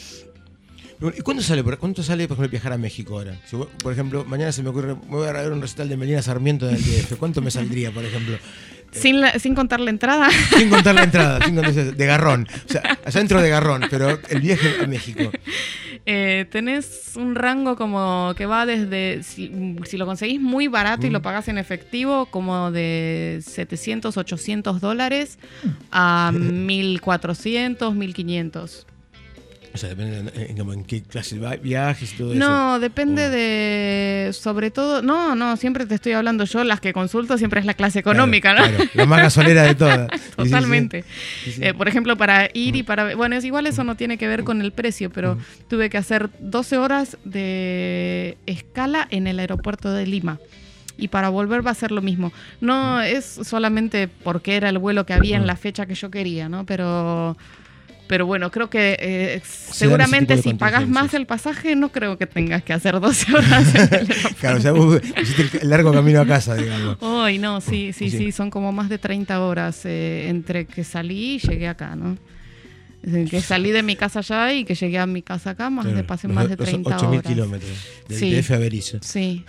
¿Y cuánto sale, por ejemplo, viajar a México ahora? Si, por ejemplo, mañana se me ocurre, me voy a ver un recital de Melina Sarmiento en el DF. ¿Cuánto me saldría, por ejemplo? Sin contar la entrada. Sin contar la entrada, de garrón. O sea, allá entro de garrón, pero el viaje a México. Tenés un rango como que va desde, si lo conseguís muy barato y lo pagás en efectivo, como de $700, $800 a $1,400, $1,500. O sea, depende en qué clase de viajes y todo eso. No, depende de, sobre todo, no, siempre te estoy hablando yo, las que consulto siempre es la clase económica, claro, ¿no? Claro, la más gasolera de todas. Totalmente. Sí. Por ejemplo, para ir y para... Bueno, es igual, eso no tiene que ver con el precio, pero tuve que hacer 12 horas de escala en el aeropuerto de Lima. Y para volver va a ser lo mismo. No es solamente porque era el vuelo que había en la fecha que yo quería, ¿no? Pero bueno, creo que seguramente si pagas más el pasaje, no creo que tengas que hacer 12 horas en el aeropuerto. Claro, o sea, vos hiciste el largo camino a casa, digamos. Ay, no, sí, son como más de 30 horas entre que salí y llegué acá, ¿no? Que salí de mi casa allá y que llegué a mi casa acá, pasé más de 30 horas. 8.000 kilómetros, del DF a Berizo. Sí.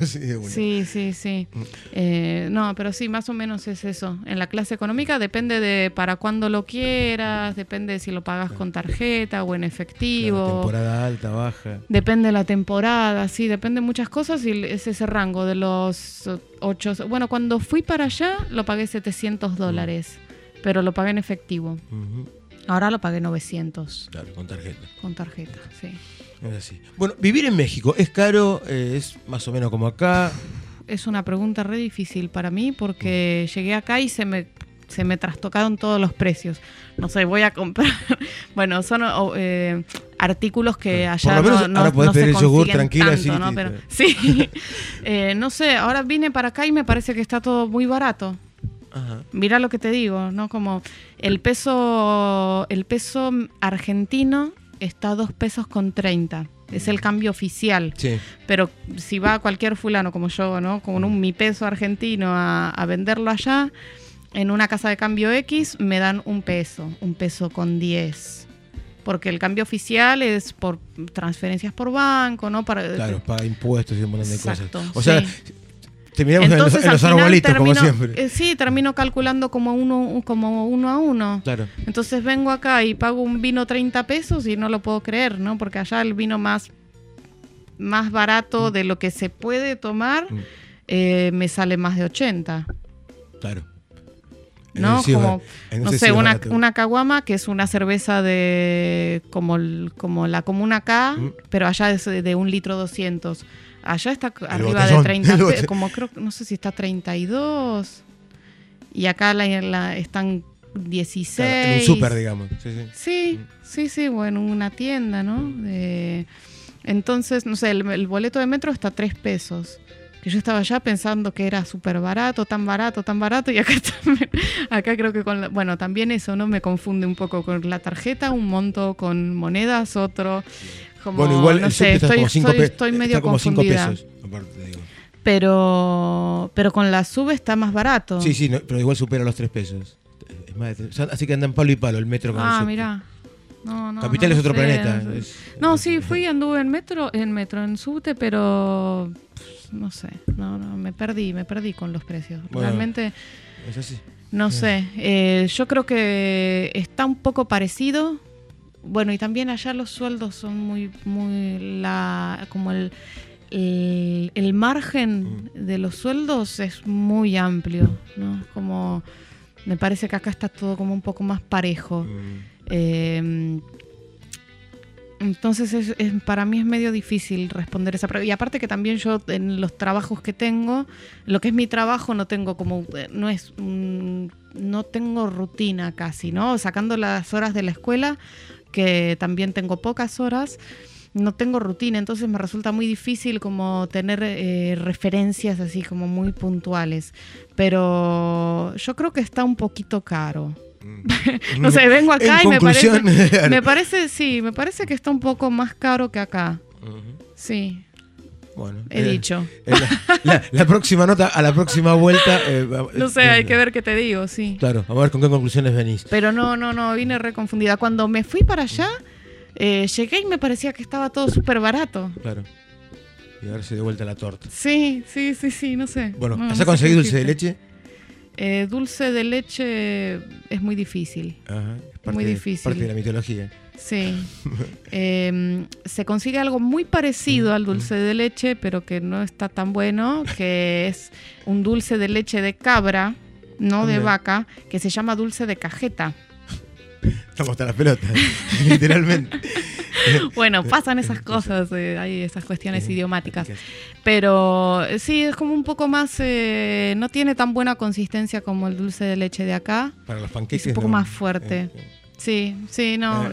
Sí. No, pero sí, más o menos es eso. En la clase económica depende de para cuándo lo quieras, depende de si lo pagas con tarjeta o en efectivo. Claro, temporada alta, baja. Depende de la temporada, sí, depende de muchas cosas, y es ese rango de los 8... Bueno, cuando fui para allá lo pagué $700, pero lo pagué en efectivo. Ahora lo pagué 900. Claro, con tarjeta. Con tarjeta, sí. Es así. Bueno, vivir en México, ¿es caro? ¿Es más o menos como acá? Es una pregunta re difícil para mí porque llegué acá y se me trastocaron todos los precios. No sé, voy a comprar... Bueno, son artículos que allá por lo menos no ahora podés no se pedir el yogur consiguen tranquila, tanto, sí, ¿no? sí, Pero, sí. sí. No sé, ahora vine para acá y me parece que está todo muy barato. Ajá. Mirá lo que te digo, ¿no? Como el peso argentino está a 2 pesos con 30. Es el cambio oficial. Sí. Pero si va cualquier fulano como yo, ¿no? Con mi peso argentino a venderlo allá, en una casa de cambio X me dan 1 peso con 10. Porque el cambio oficial es por transferencias por banco, ¿no? Claro, paga impuestos y un montón de Exacto, cosas. O sea, sí. terminamos Entonces, en los al final arbolitos, como siempre. Sí, termino calculando como uno a uno. Claro. Entonces vengo acá y pago un vino 30 pesos y no lo puedo creer, ¿no? Porque allá el vino más barato de lo que se puede tomar me sale más de 80. Claro. ¿No? Como, no sé, una caguama, que es una cerveza de como la común acá, pero allá es de 1 litro 200. Allá está arriba de 30, como creo, no sé si está 32. Y acá están 16. Claro, en un súper, digamos. Sí, o en una tienda, ¿no? Entonces, no sé, el boleto de metro está a 3 pesos. Que yo estaba allá pensando que era súper barato, tan barato, y acá creo que bueno, también eso, ¿no? Me confunde un poco con la tarjeta, un monto con monedas, otro. Como, bueno, igual no el sé, estoy medio está como confundida. 5 pesos, aparte, digo. Pero con la sube está más barato. Sí, no, pero igual supera los 3 pesos. Es más así que andan palo y palo el metro con el subte. Mirá. No, Capital es otro planeta. Anduve en subte, pero no sé, me perdí con los precios. Bueno, realmente es así. No sé, yo creo que está un poco parecido. Bueno, y también allá los sueldos son muy como el margen de los sueldos es muy amplio, ¿no? Como me parece que acá está todo como un poco más parejo. Entonces para mí es medio difícil responder esa pregunta. Y aparte que también yo en los trabajos que tengo, lo que es mi trabajo no tengo no tengo rutina casi, ¿no? Sacando las horas de la escuela, que también tengo pocas horas, no tengo rutina, entonces me resulta muy difícil como tener referencias así como muy puntuales. Pero yo creo que está un poquito caro. No sé, vengo acá y me parece que está un poco más caro que acá. Sí. Bueno, he dicho. La próxima nota, a la próxima vuelta. No sé, hay que ver qué te digo, sí. Claro, vamos a ver con qué conclusiones venís. Pero no, vine re confundida. Cuando me fui para allá, llegué y me parecía que estaba todo súper barato. Claro. Y ahora se dio vuelta la torta. Sí, no sé. Bueno, ¿has conseguido dulce de leche? Dulce de leche es muy difícil. Ajá, es muy difícil. Parte de la mitología. Sí. Se consigue algo muy parecido al dulce de leche, pero que no está tan bueno, que es un dulce de leche de cabra, no de vaca, que se llama dulce de cajeta. Estamos hasta las pelotas, literalmente. Bueno, pasan esas cosas, hay esas cuestiones idiomáticas. Pero sí, es como un poco más, no tiene tan buena consistencia como el dulce de leche de acá. Para los panqueques. Es un poco más fuerte. Sí, no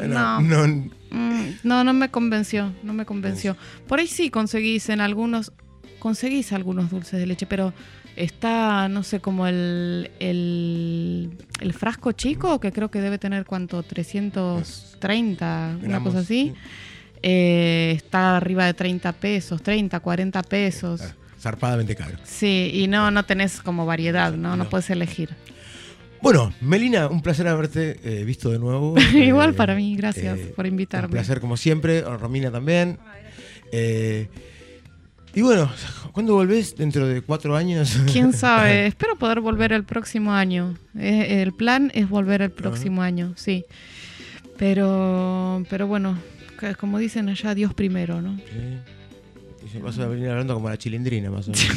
me convenció, Por ahí sí conseguís algunos dulces de leche, pero está, no sé, como el frasco chico, que creo que debe tener, ¿cuánto? 330, una cosa así. Está arriba de 30 pesos, 30, 40 pesos. Zarpadamente caro. Sí, y no tenés como variedad, no puedes elegir. Bueno, Melina, un placer haberte visto de nuevo. Igual para mí, gracias por invitarme. Un placer como siempre, Romina también. Y bueno, ¿cuándo volvés? ¿Dentro de 4 años? ¿Quién sabe? Espero poder volver el próximo año. El plan es volver el próximo año, sí. Pero bueno, como dicen allá, Dios primero, ¿no? Sí. Vas a venir hablando como la Chilindrina, más o menos.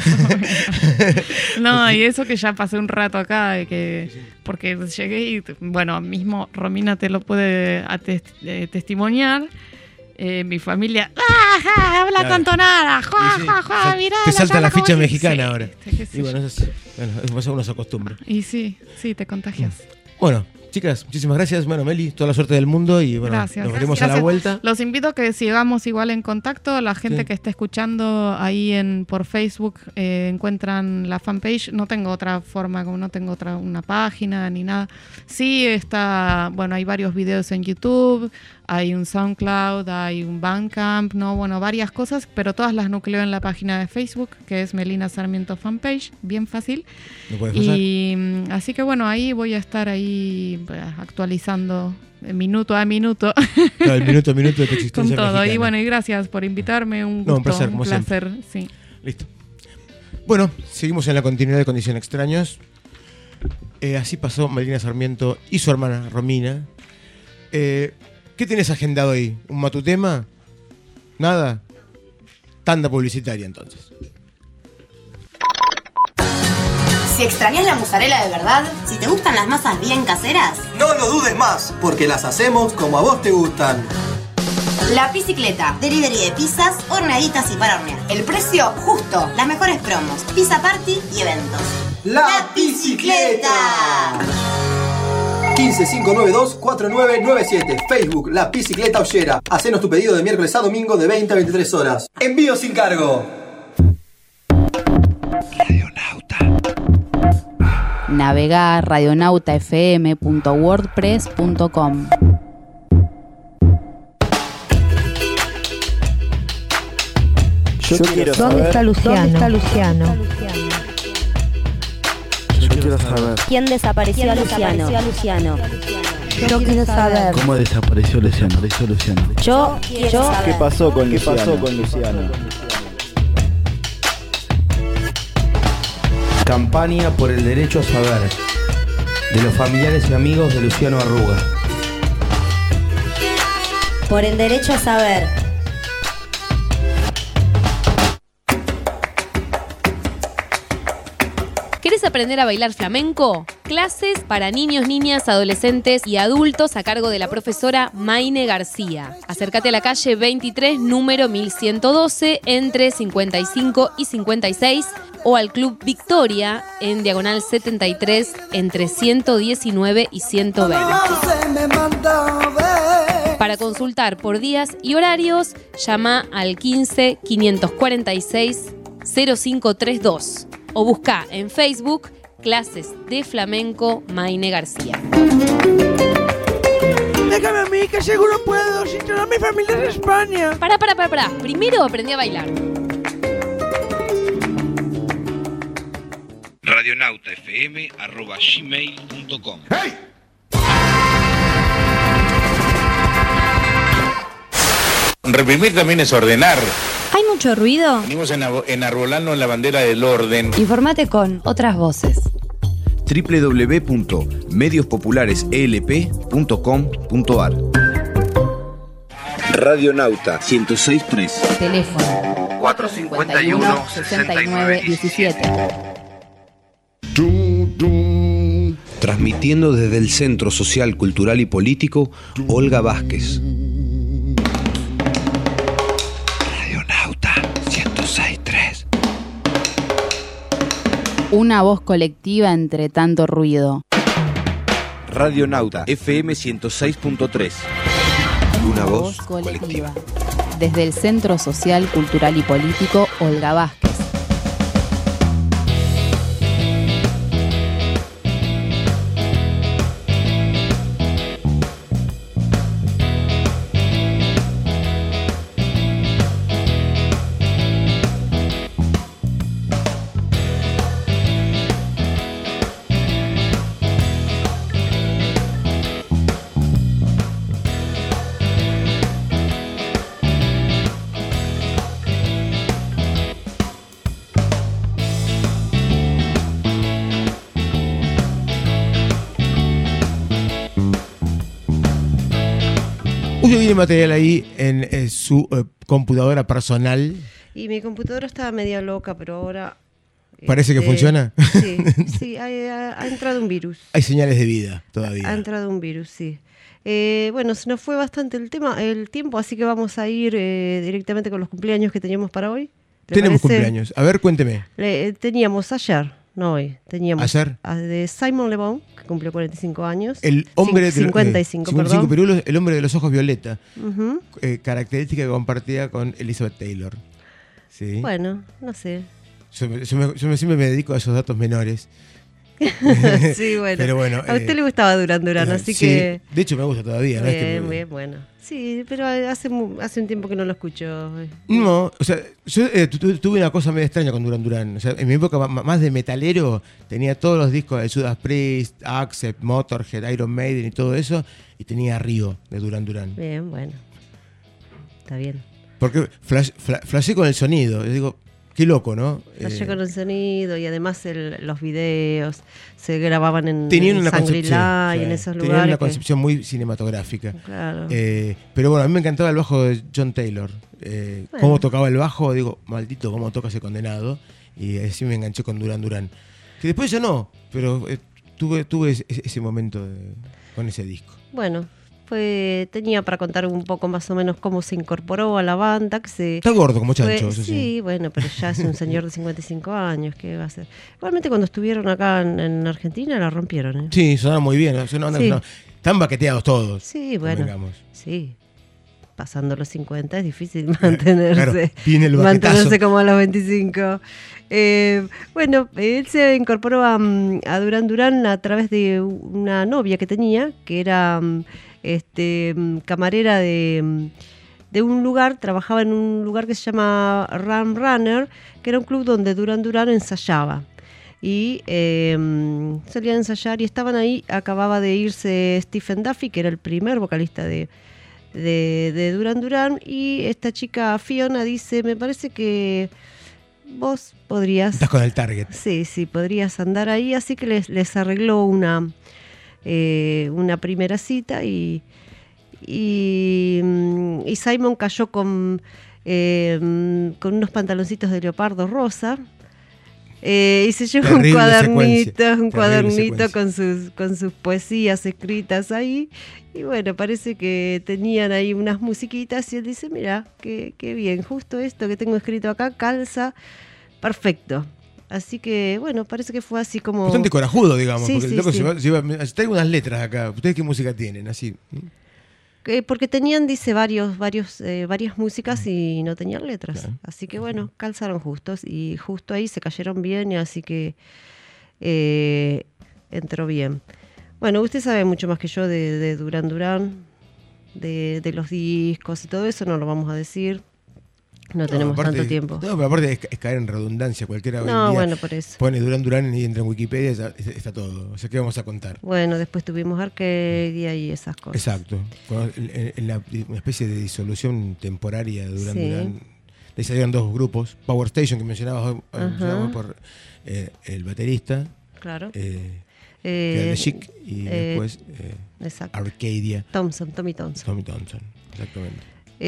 No, y eso que ya pasé un rato acá, porque llegué y, bueno, mismo Romina te lo puede testimoniar. Mi familia, habla claro. cantonada, mirá. Te salta la ficha mexicana sí, ahora. Y bueno, eso uno se acostumbra. Y sí, te contagias. Bueno, chicas, muchísimas gracias. Bueno, Meli, toda la suerte del mundo y bueno, gracias, nos veremos a la vuelta. Los invito a que sigamos igual en contacto. La gente que esté escuchando ahí por Facebook encuentran la fanpage. No tengo otra forma, como no tengo una página ni nada. Sí está, bueno, hay varios videos en YouTube, hay un SoundCloud, hay un Bandcamp, ¿no? Bueno, varias cosas, pero todas las nucleo en la página de Facebook, que es Melina Sarmiento Fanpage, bien fácil. Y así que bueno, ahí voy a estar ahí actualizando minuto a minuto. Claro, el minuto a minuto de tu existencia con todo. mexicana. Y bueno, y gracias por invitarme, un gusto, un placer, como siempre. Sí. Listo. Bueno, seguimos en la continuidad de Condición Extraños. Así pasó Melina Sarmiento y su hermana Romina. ¿Qué tienes agendado ahí? ¿Un matutema? ¿Nada? Tanda publicitaria entonces. Si extrañas la mozzarella de verdad, si te gustan las masas bien caseras, no lo dudes más, porque las hacemos como a vos te gustan. La Piscicleta, delivery de pizzas, horneaditas y para hornear. El precio justo, las mejores promos, pizza party y eventos. ¡La Piscicleta! 15592-4997. Facebook, La Piscicleta Ollera. Hacenos tu pedido de miércoles a domingo de 20 a 23 horas. Envío sin cargo. Navegá a radionautafm.wordpress.com. ¿Dónde está Luciano? Yo quiero saber. ¿Quién desapareció a Luciano? Yo quiero saber. ¿Cómo desapareció Luciano? Yo quiero saber. ¿Qué pasó con Luciano? Campaña por el derecho a saber, de los familiares y amigos de Luciano Arruga. Por el derecho a saber. ¿Querés aprender a bailar flamenco? Clases para niños, niñas, adolescentes y adultos a cargo de la profesora Maine García. Acércate a la calle 23, número 1112, entre 55 y 56, o al Club Victoria, en diagonal 73, entre 119 y 120. Para consultar por días y horarios, llama al 15 546 0532 o busca en Facebook Clases de Flamenco Maine García. Déjame a mí, que seguro puedo, sin toda mi familia es de España. Pará. Primero aprendí a bailar. radionautafm@gmail.com. ¡Hey! Reprimir también es ordenar. ¿Hay mucho ruido? Venimos enarbolando la bandera del orden. Informate con otras voces. www.mediosPopularesELP.com.ar. Radionauta 106.3. Teléfono 451-6917. Transmitiendo desde el Centro Social, Cultural y Político Olga Vázquez. Radionauta 106.3. Una voz colectiva entre tanto ruido. Radionauta FM 106.3. Una voz colectiva. Desde el Centro Social, Cultural y Político Olga Vázquez. Usted tiene material ahí en su computadora personal Y mi computadora estaba media loca, pero ahora... ¿Parece que funciona? Sí, ha entrado un virus. Hay señales de vida todavía. Ha entrado un virus, sí. Bueno, se nos fue bastante el tiempo, así que vamos a ir directamente con los cumpleaños que teníamos para hoy. Tenemos cumpleaños. A ver, cuénteme. Teníamos ayer, no hoy. Teníamos ¿ayer? De Simon Le Bon, que cumplió 45 años. El hombre de 55, perdón. Pirulos, el hombre de los ojos violeta. Uh-huh. Característica que compartía con Elizabeth Taylor. ¿Sí? Bueno, no sé. Yo siempre me dedico a esos datos menores. Sí, bueno. Pero bueno, a usted le gustaba Duran Duran, así sí, que... De hecho me gusta todavía. Bien, bueno. Sí, pero hace un tiempo que no lo escucho. No, o sea, yo tuve una cosa medio extraña con Duran Duran. O sea, en mi época más de metalero tenía todos los discos de Judas Priest, Accept, Motorhead, Iron Maiden y todo eso. Y tenía Río de Duran Duran. Bien, bueno. Está bien. Porque flashé con el sonido. Yo digo... Qué loco, ¿no? Flashé con el sonido y además los videos se grababan en Shangri-La y en esos lugares. Tenían una concepción muy cinematográfica. Claro. Pero bueno, a mí me encantaba el bajo de John Taylor. Cómo tocaba el bajo, digo, maldito, cómo toca ese condenado. Y así me enganché con Duran Duran. Que después ya no, pero tuve ese momento con ese disco. Bueno. Tenía para contar un poco más o menos cómo se incorporó a la banda. Está gordo como chancho, eso sí. Sí, bueno, pero ya es un señor de 55 años, ¿qué va a hacer? Igualmente cuando estuvieron acá en Argentina la rompieron, ¿eh? Sí, sonaron muy bien, están baqueteados todos. Sí, bueno, sí. Pasando los 50 es difícil mantenerse, claro, mantenerse como a los 25. Bueno, él se incorporó a Duran Duran a través de una novia que tenía, que era... camarera de un lugar, trabajaba en un lugar que se llama Ram Runner, que era un club donde Duran Duran ensayaba. Y salían a ensayar y estaban ahí. Acababa de irse Stephen Duffy, que era el primer vocalista de Duran Duran, y esta chica Fiona dice, me parece que vos podrías... Estás con el target. Sí, podrías andar ahí, así que les arregló una primera cita y Simon cayó con unos pantaloncitos de leopardo rosa y se llevó un cuadernito con sus poesías escritas ahí, y bueno, parece que tenían ahí unas musiquitas y él dice, mira, qué bien, justo esto que tengo escrito acá calza perfecto. Así que, bueno, parece que fue así como... Bastante corajudo, digamos, sí, porque sí, el loco sí. traigo unas letras acá. ¿Ustedes qué música tienen? Así. Porque tenían, dice, varias músicas y no tenían letras. Claro. Así que, bueno, calzaron justos y justo ahí se cayeron bien, y así que entró bien. Bueno, usted sabe mucho más que yo de Duran Duran, de los discos y todo eso, no lo vamos a decir. No tenemos tanto tiempo. No, pero aparte es caer en redundancia. Cualquiera bueno, por eso. Pone Duran Duran y entra en Wikipedia, está todo. O sea, ¿qué vamos a contar? Bueno, después tuvimos Arcadia y esas cosas. Exacto. En una especie de disolución temporaria de Duran Duran, le salieron dos grupos. Power Station, que mencionabas por el baterista. Claro. Que era de Chic, y después Arcadia. Tommy Thompson, exactamente.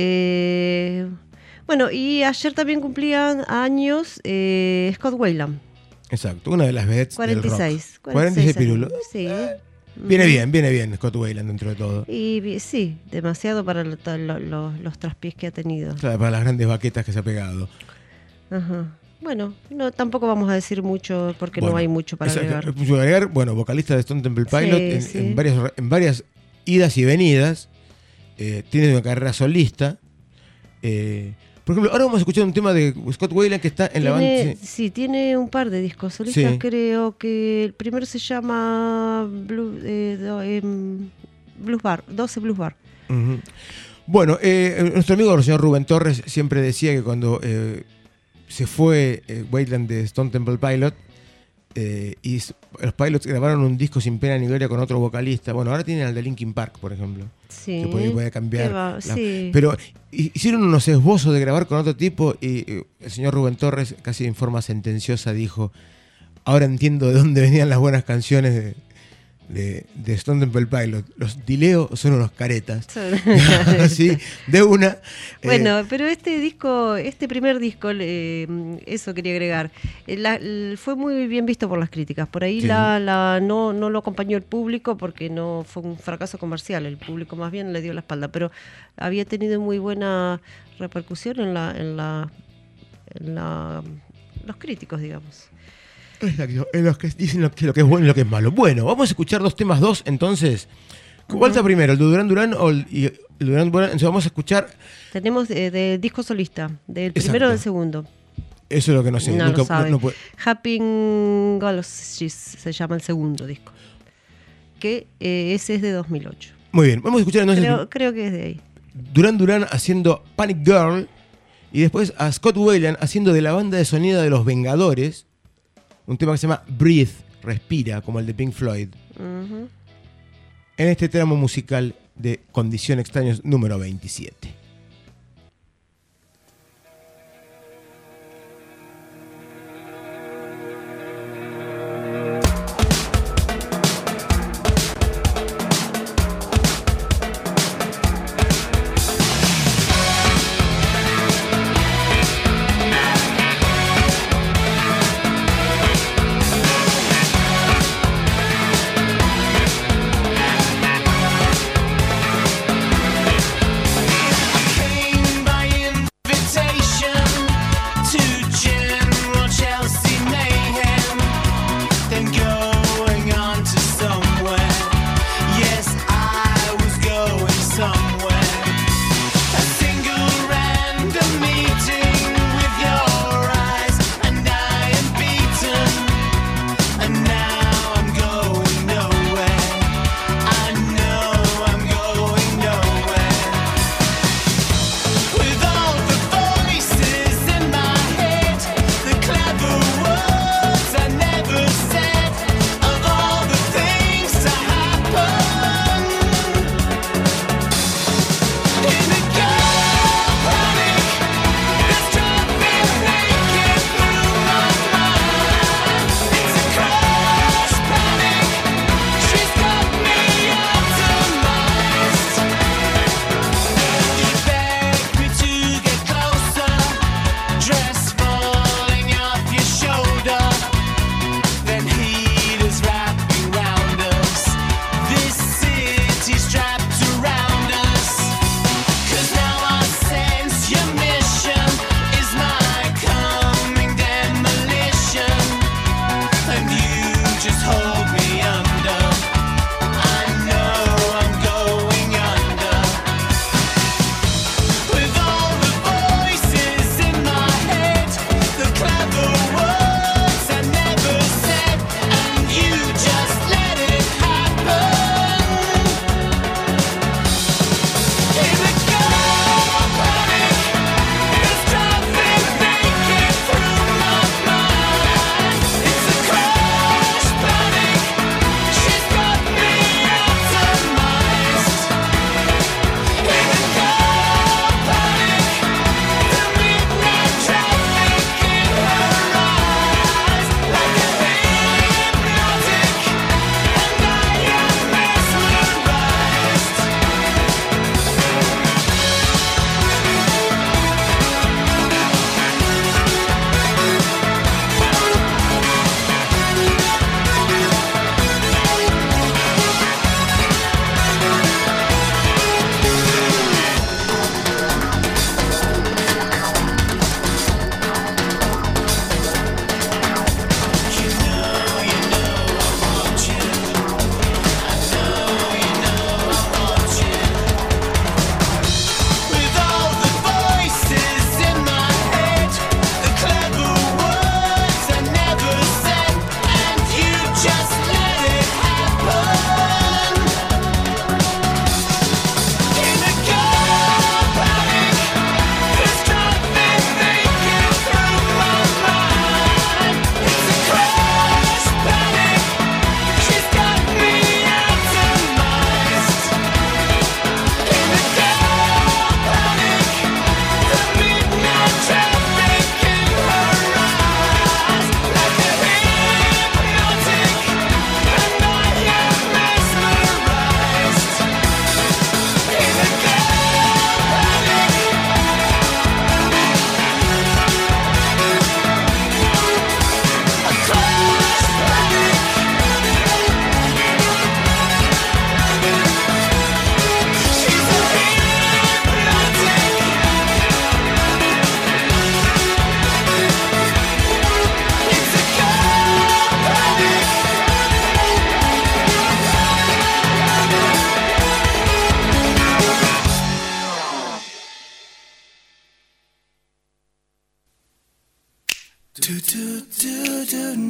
Bueno, y ayer también cumplían años Scott Weiland. Exacto, una de las vedettes 46. 46 Pirulo. Sí. Viene bien Scott Weiland dentro de todo. Y sí, demasiado para los traspiés que ha tenido. Claro, para las grandes baquetas que se ha pegado. Ajá. Bueno, no, tampoco vamos a decir mucho porque no hay mucho para agregar. Bueno, vocalista de Stone Temple Pilot en varias idas y venidas. Tiene una carrera solista. Por ejemplo, ahora vamos a escuchar un tema de Scott Weiland que está en la banda. Sí, tiene un par de discos solistas. Sí. Creo que el primero se llama Blues Bar, 12 Blues Bar. Uh-huh. Bueno, nuestro amigo el señor Rubén Torres siempre decía que cuando se fue Weiland de Stone Temple Pilot y los Pilots grabaron un disco sin pena ni gloria con otro vocalista. Bueno, ahora tienen al de Linkin Park, por ejemplo. Sí. Que puede cambiar. Sí. Pero hicieron unos esbozos de grabar con otro tipo y el señor Rubén Torres, casi en forma sentenciosa, dijo: ahora entiendo de dónde venían las buenas canciones de Stone Temple Pilots. Los Dileo son unos caretas. Así, de una. Bueno, pero este primer disco, eso quería agregar, fue muy bien visto por las críticas. Por ahí sí. No lo acompañó el público porque no fue un fracaso comercial. El público más bien le dio la espalda, pero había tenido muy buena repercusión en los críticos, digamos. En los que dicen lo que es bueno y lo que es malo. Bueno, vamos a escuchar 2 temas, entonces. ¿Cuál está primero? ¿El de Duran Duran o el Duran Duran? Entonces vamos a escuchar... Tenemos de disco solista, del primero o del segundo. Eso es lo que no sé. No lo sabe. Happy Galaxies se llama el segundo disco. Que ese es de 2008. Muy bien, vamos a escuchar entonces... Creo que es de ahí. Duran Duran haciendo Panic Girl y después a Scott Weiland haciendo de la banda de sonido de Los Vengadores un tema que se llama Breathe, respira, como el de Pink Floyd. Uh-huh. En este tramo musical de Condición Extraños número 27.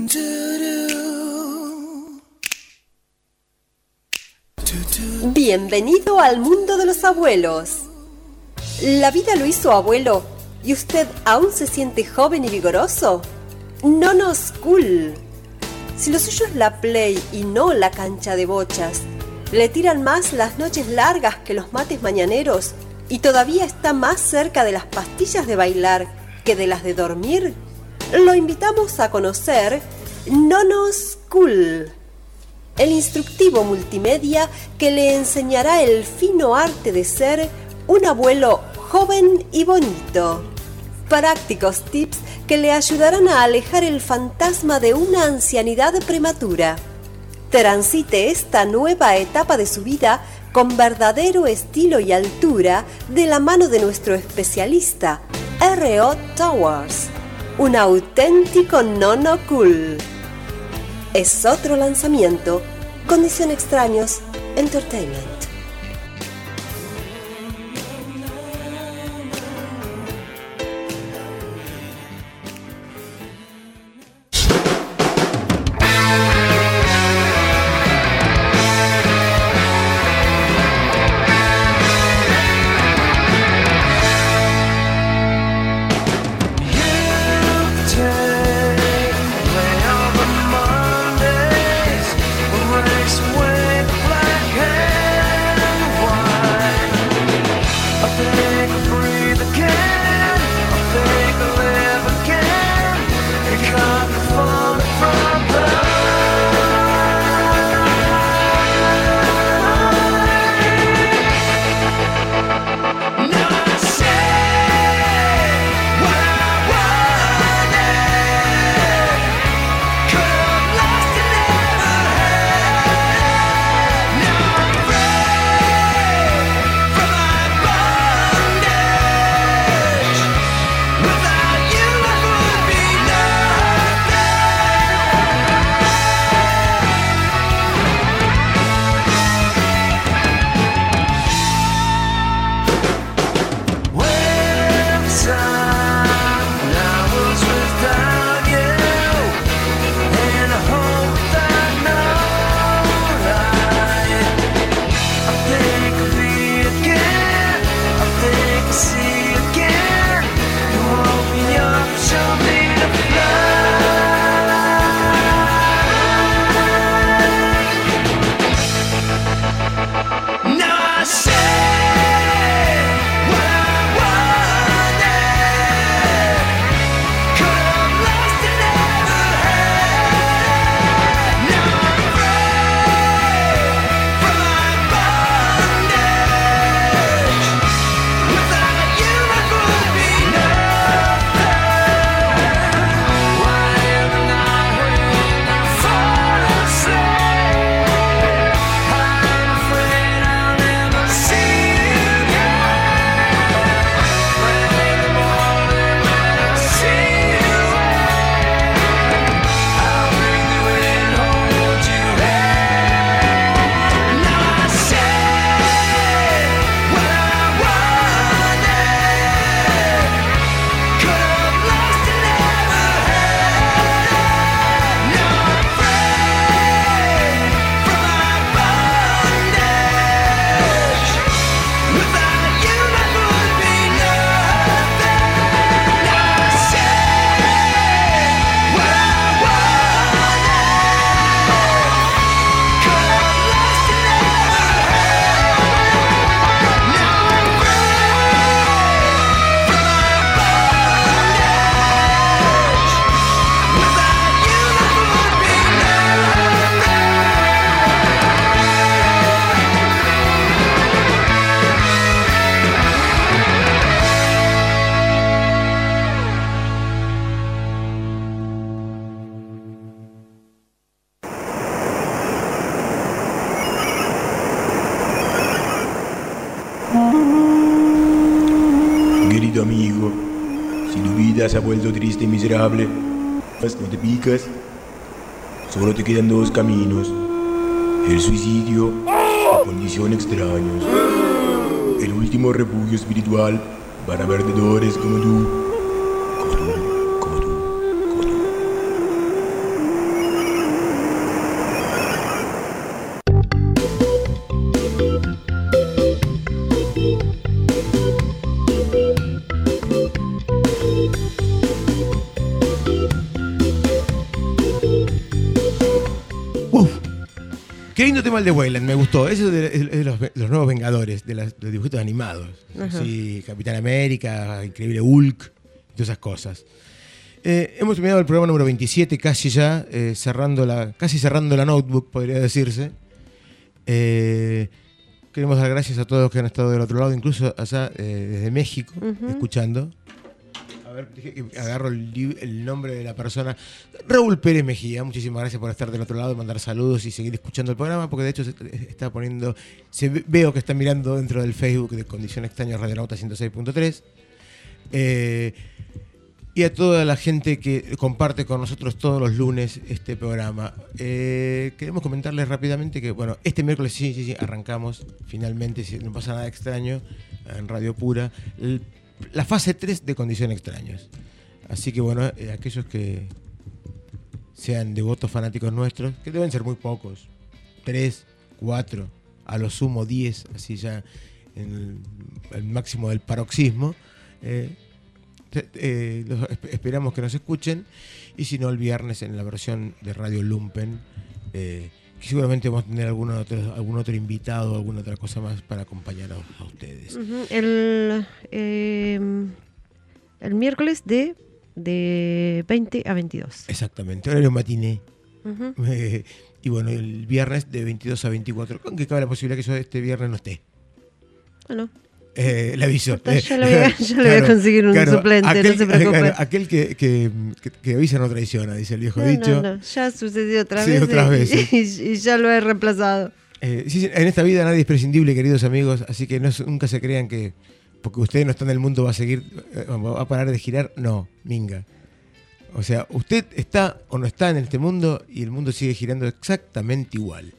Bienvenido al mundo de los abuelos. ¿La vida lo hizo abuelo y usted aún se siente joven y vigoroso? Nonos Cool. Si lo suyo es la play y no la cancha de bochas, le tiran más las noches largas que los mates mañaneros y todavía está más cerca de las pastillas de bailar que de las de dormir, lo invitamos a conocer Nonos Cool, el instructivo multimedia que le enseñará el fino arte de ser un abuelo joven y bonito. Prácticos tips que le ayudarán a alejar el fantasma de una ancianidad prematura. Transite esta nueva etapa de su vida con verdadero estilo y altura de la mano de nuestro especialista, R.O. Towers, un auténtico nono cool. Es otro lanzamiento, Condición Extraños Entertainment. Querido amigo, si tu vida se ha vuelto triste y miserable, pues no te picas. Solo te quedan dos caminos: el suicidio o Condición Extraños, el último refugio espiritual para perdedores como tú. Qué lindo tema el de Weyland, me gustó. Eso de los nuevos Vengadores, de los dibujitos animados. Sí, Capitán América, Increíble Hulk, todas esas cosas. Hemos terminado el programa número 27, casi ya, cerrando la notebook, podría decirse. Queremos dar gracias a todos los que han estado del otro lado, incluso allá desde México, escuchando. A ver, agarro el nombre de la persona. Raúl Pérez Mejía, muchísimas gracias por estar del otro lado, mandar saludos y seguir escuchando el programa, porque de hecho está poniendo, veo que está mirando dentro del Facebook de Condición Extraña Radionauta 106.3. Y a toda la gente que comparte con nosotros todos los lunes este programa. Queremos comentarles rápidamente que, bueno, este miércoles sí, arrancamos finalmente, si no pasa nada extraño, en Radio Pura, la fase 3 de Condición Extraños. Así que, bueno, aquellos que sean devotos fanáticos nuestros, que deben ser muy pocos, 3, 4, a lo sumo 10, así ya en el máximo del paroxismo, esperamos que nos escuchen, y si no, el viernes en la versión de Radio Lumpen, que seguramente vamos a tener algún otro invitado, alguna otra cosa más para acompañar a ustedes. El miércoles de 20 a 22. Exactamente, horario matiné. Y bueno, el viernes de 22 a 24, aunque cabe la posibilidad que yo este viernes no esté. Bueno. Le aviso. Yo le voy a conseguir un suplente, no se preocupe. Aquel que avisa no traiciona, dice el viejo dicho. No, ya ha sucedido otras veces. Y ya lo he reemplazado. En esta vida nadie es prescindible, queridos amigos, así que nunca se crean que porque usted no está en el mundo va a parar de girar. No, minga. O sea, usted está o no está en este mundo y el mundo sigue girando exactamente igual.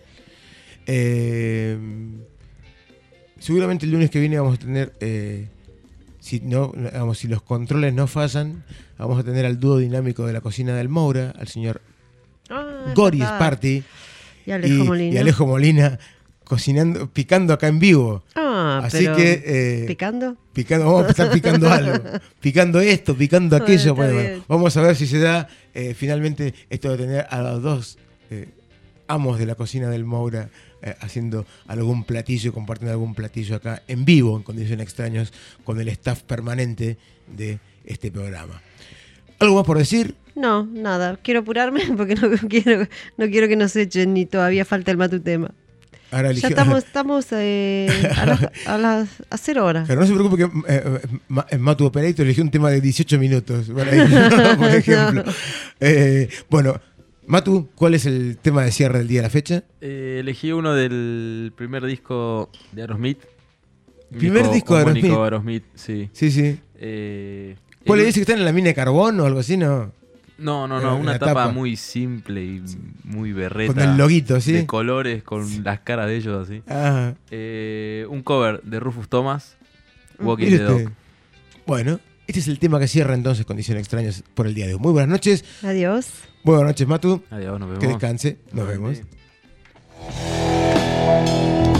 Seguramente el lunes que viene vamos a tener, si los controles no fallan, vamos a tener al dúo dinámico de la cocina del Moura, al señor Gori Sparti y Alejo Molina picando acá en vivo. Así que ¿picando? Vamos a estar picando algo, picando esto, picando aquello. Bueno, vamos a ver si se da finalmente esto de tener a los dos amos de la cocina del Moura haciendo algún platillo, compartiendo algún platillo acá en vivo, en Condiciones Extrañas, con el staff permanente de este programa. ¿Algo más por decir? No, nada. Quiero apurarme porque no quiero que nos echen ni todavía falta el matutema. Ya estamos a 0 horas. Pero no se preocupe que Matu Operator eligió un tema de 18 minutos, por ejemplo. Bueno, Matu, ¿cuál es el tema de cierre del día de la fecha? Elegí uno del primer disco de Aerosmith. ¿Primer disco de Aerosmith? Sí. ¿Cuál le dice que están en la mina de carbón o algo así? No, una tapa muy simple y muy berreta. Con el loguito, ¿sí? De colores, con las caras de ellos así. Un cover de Rufus Thomas, Walking the Dog. Bueno, este es el tema que cierra entonces Condiciones Extrañas por el día de hoy. Muy buenas noches. Adiós. Buenas noches, Matu. Adiós, nos vemos. Que descanse. Nos vemos.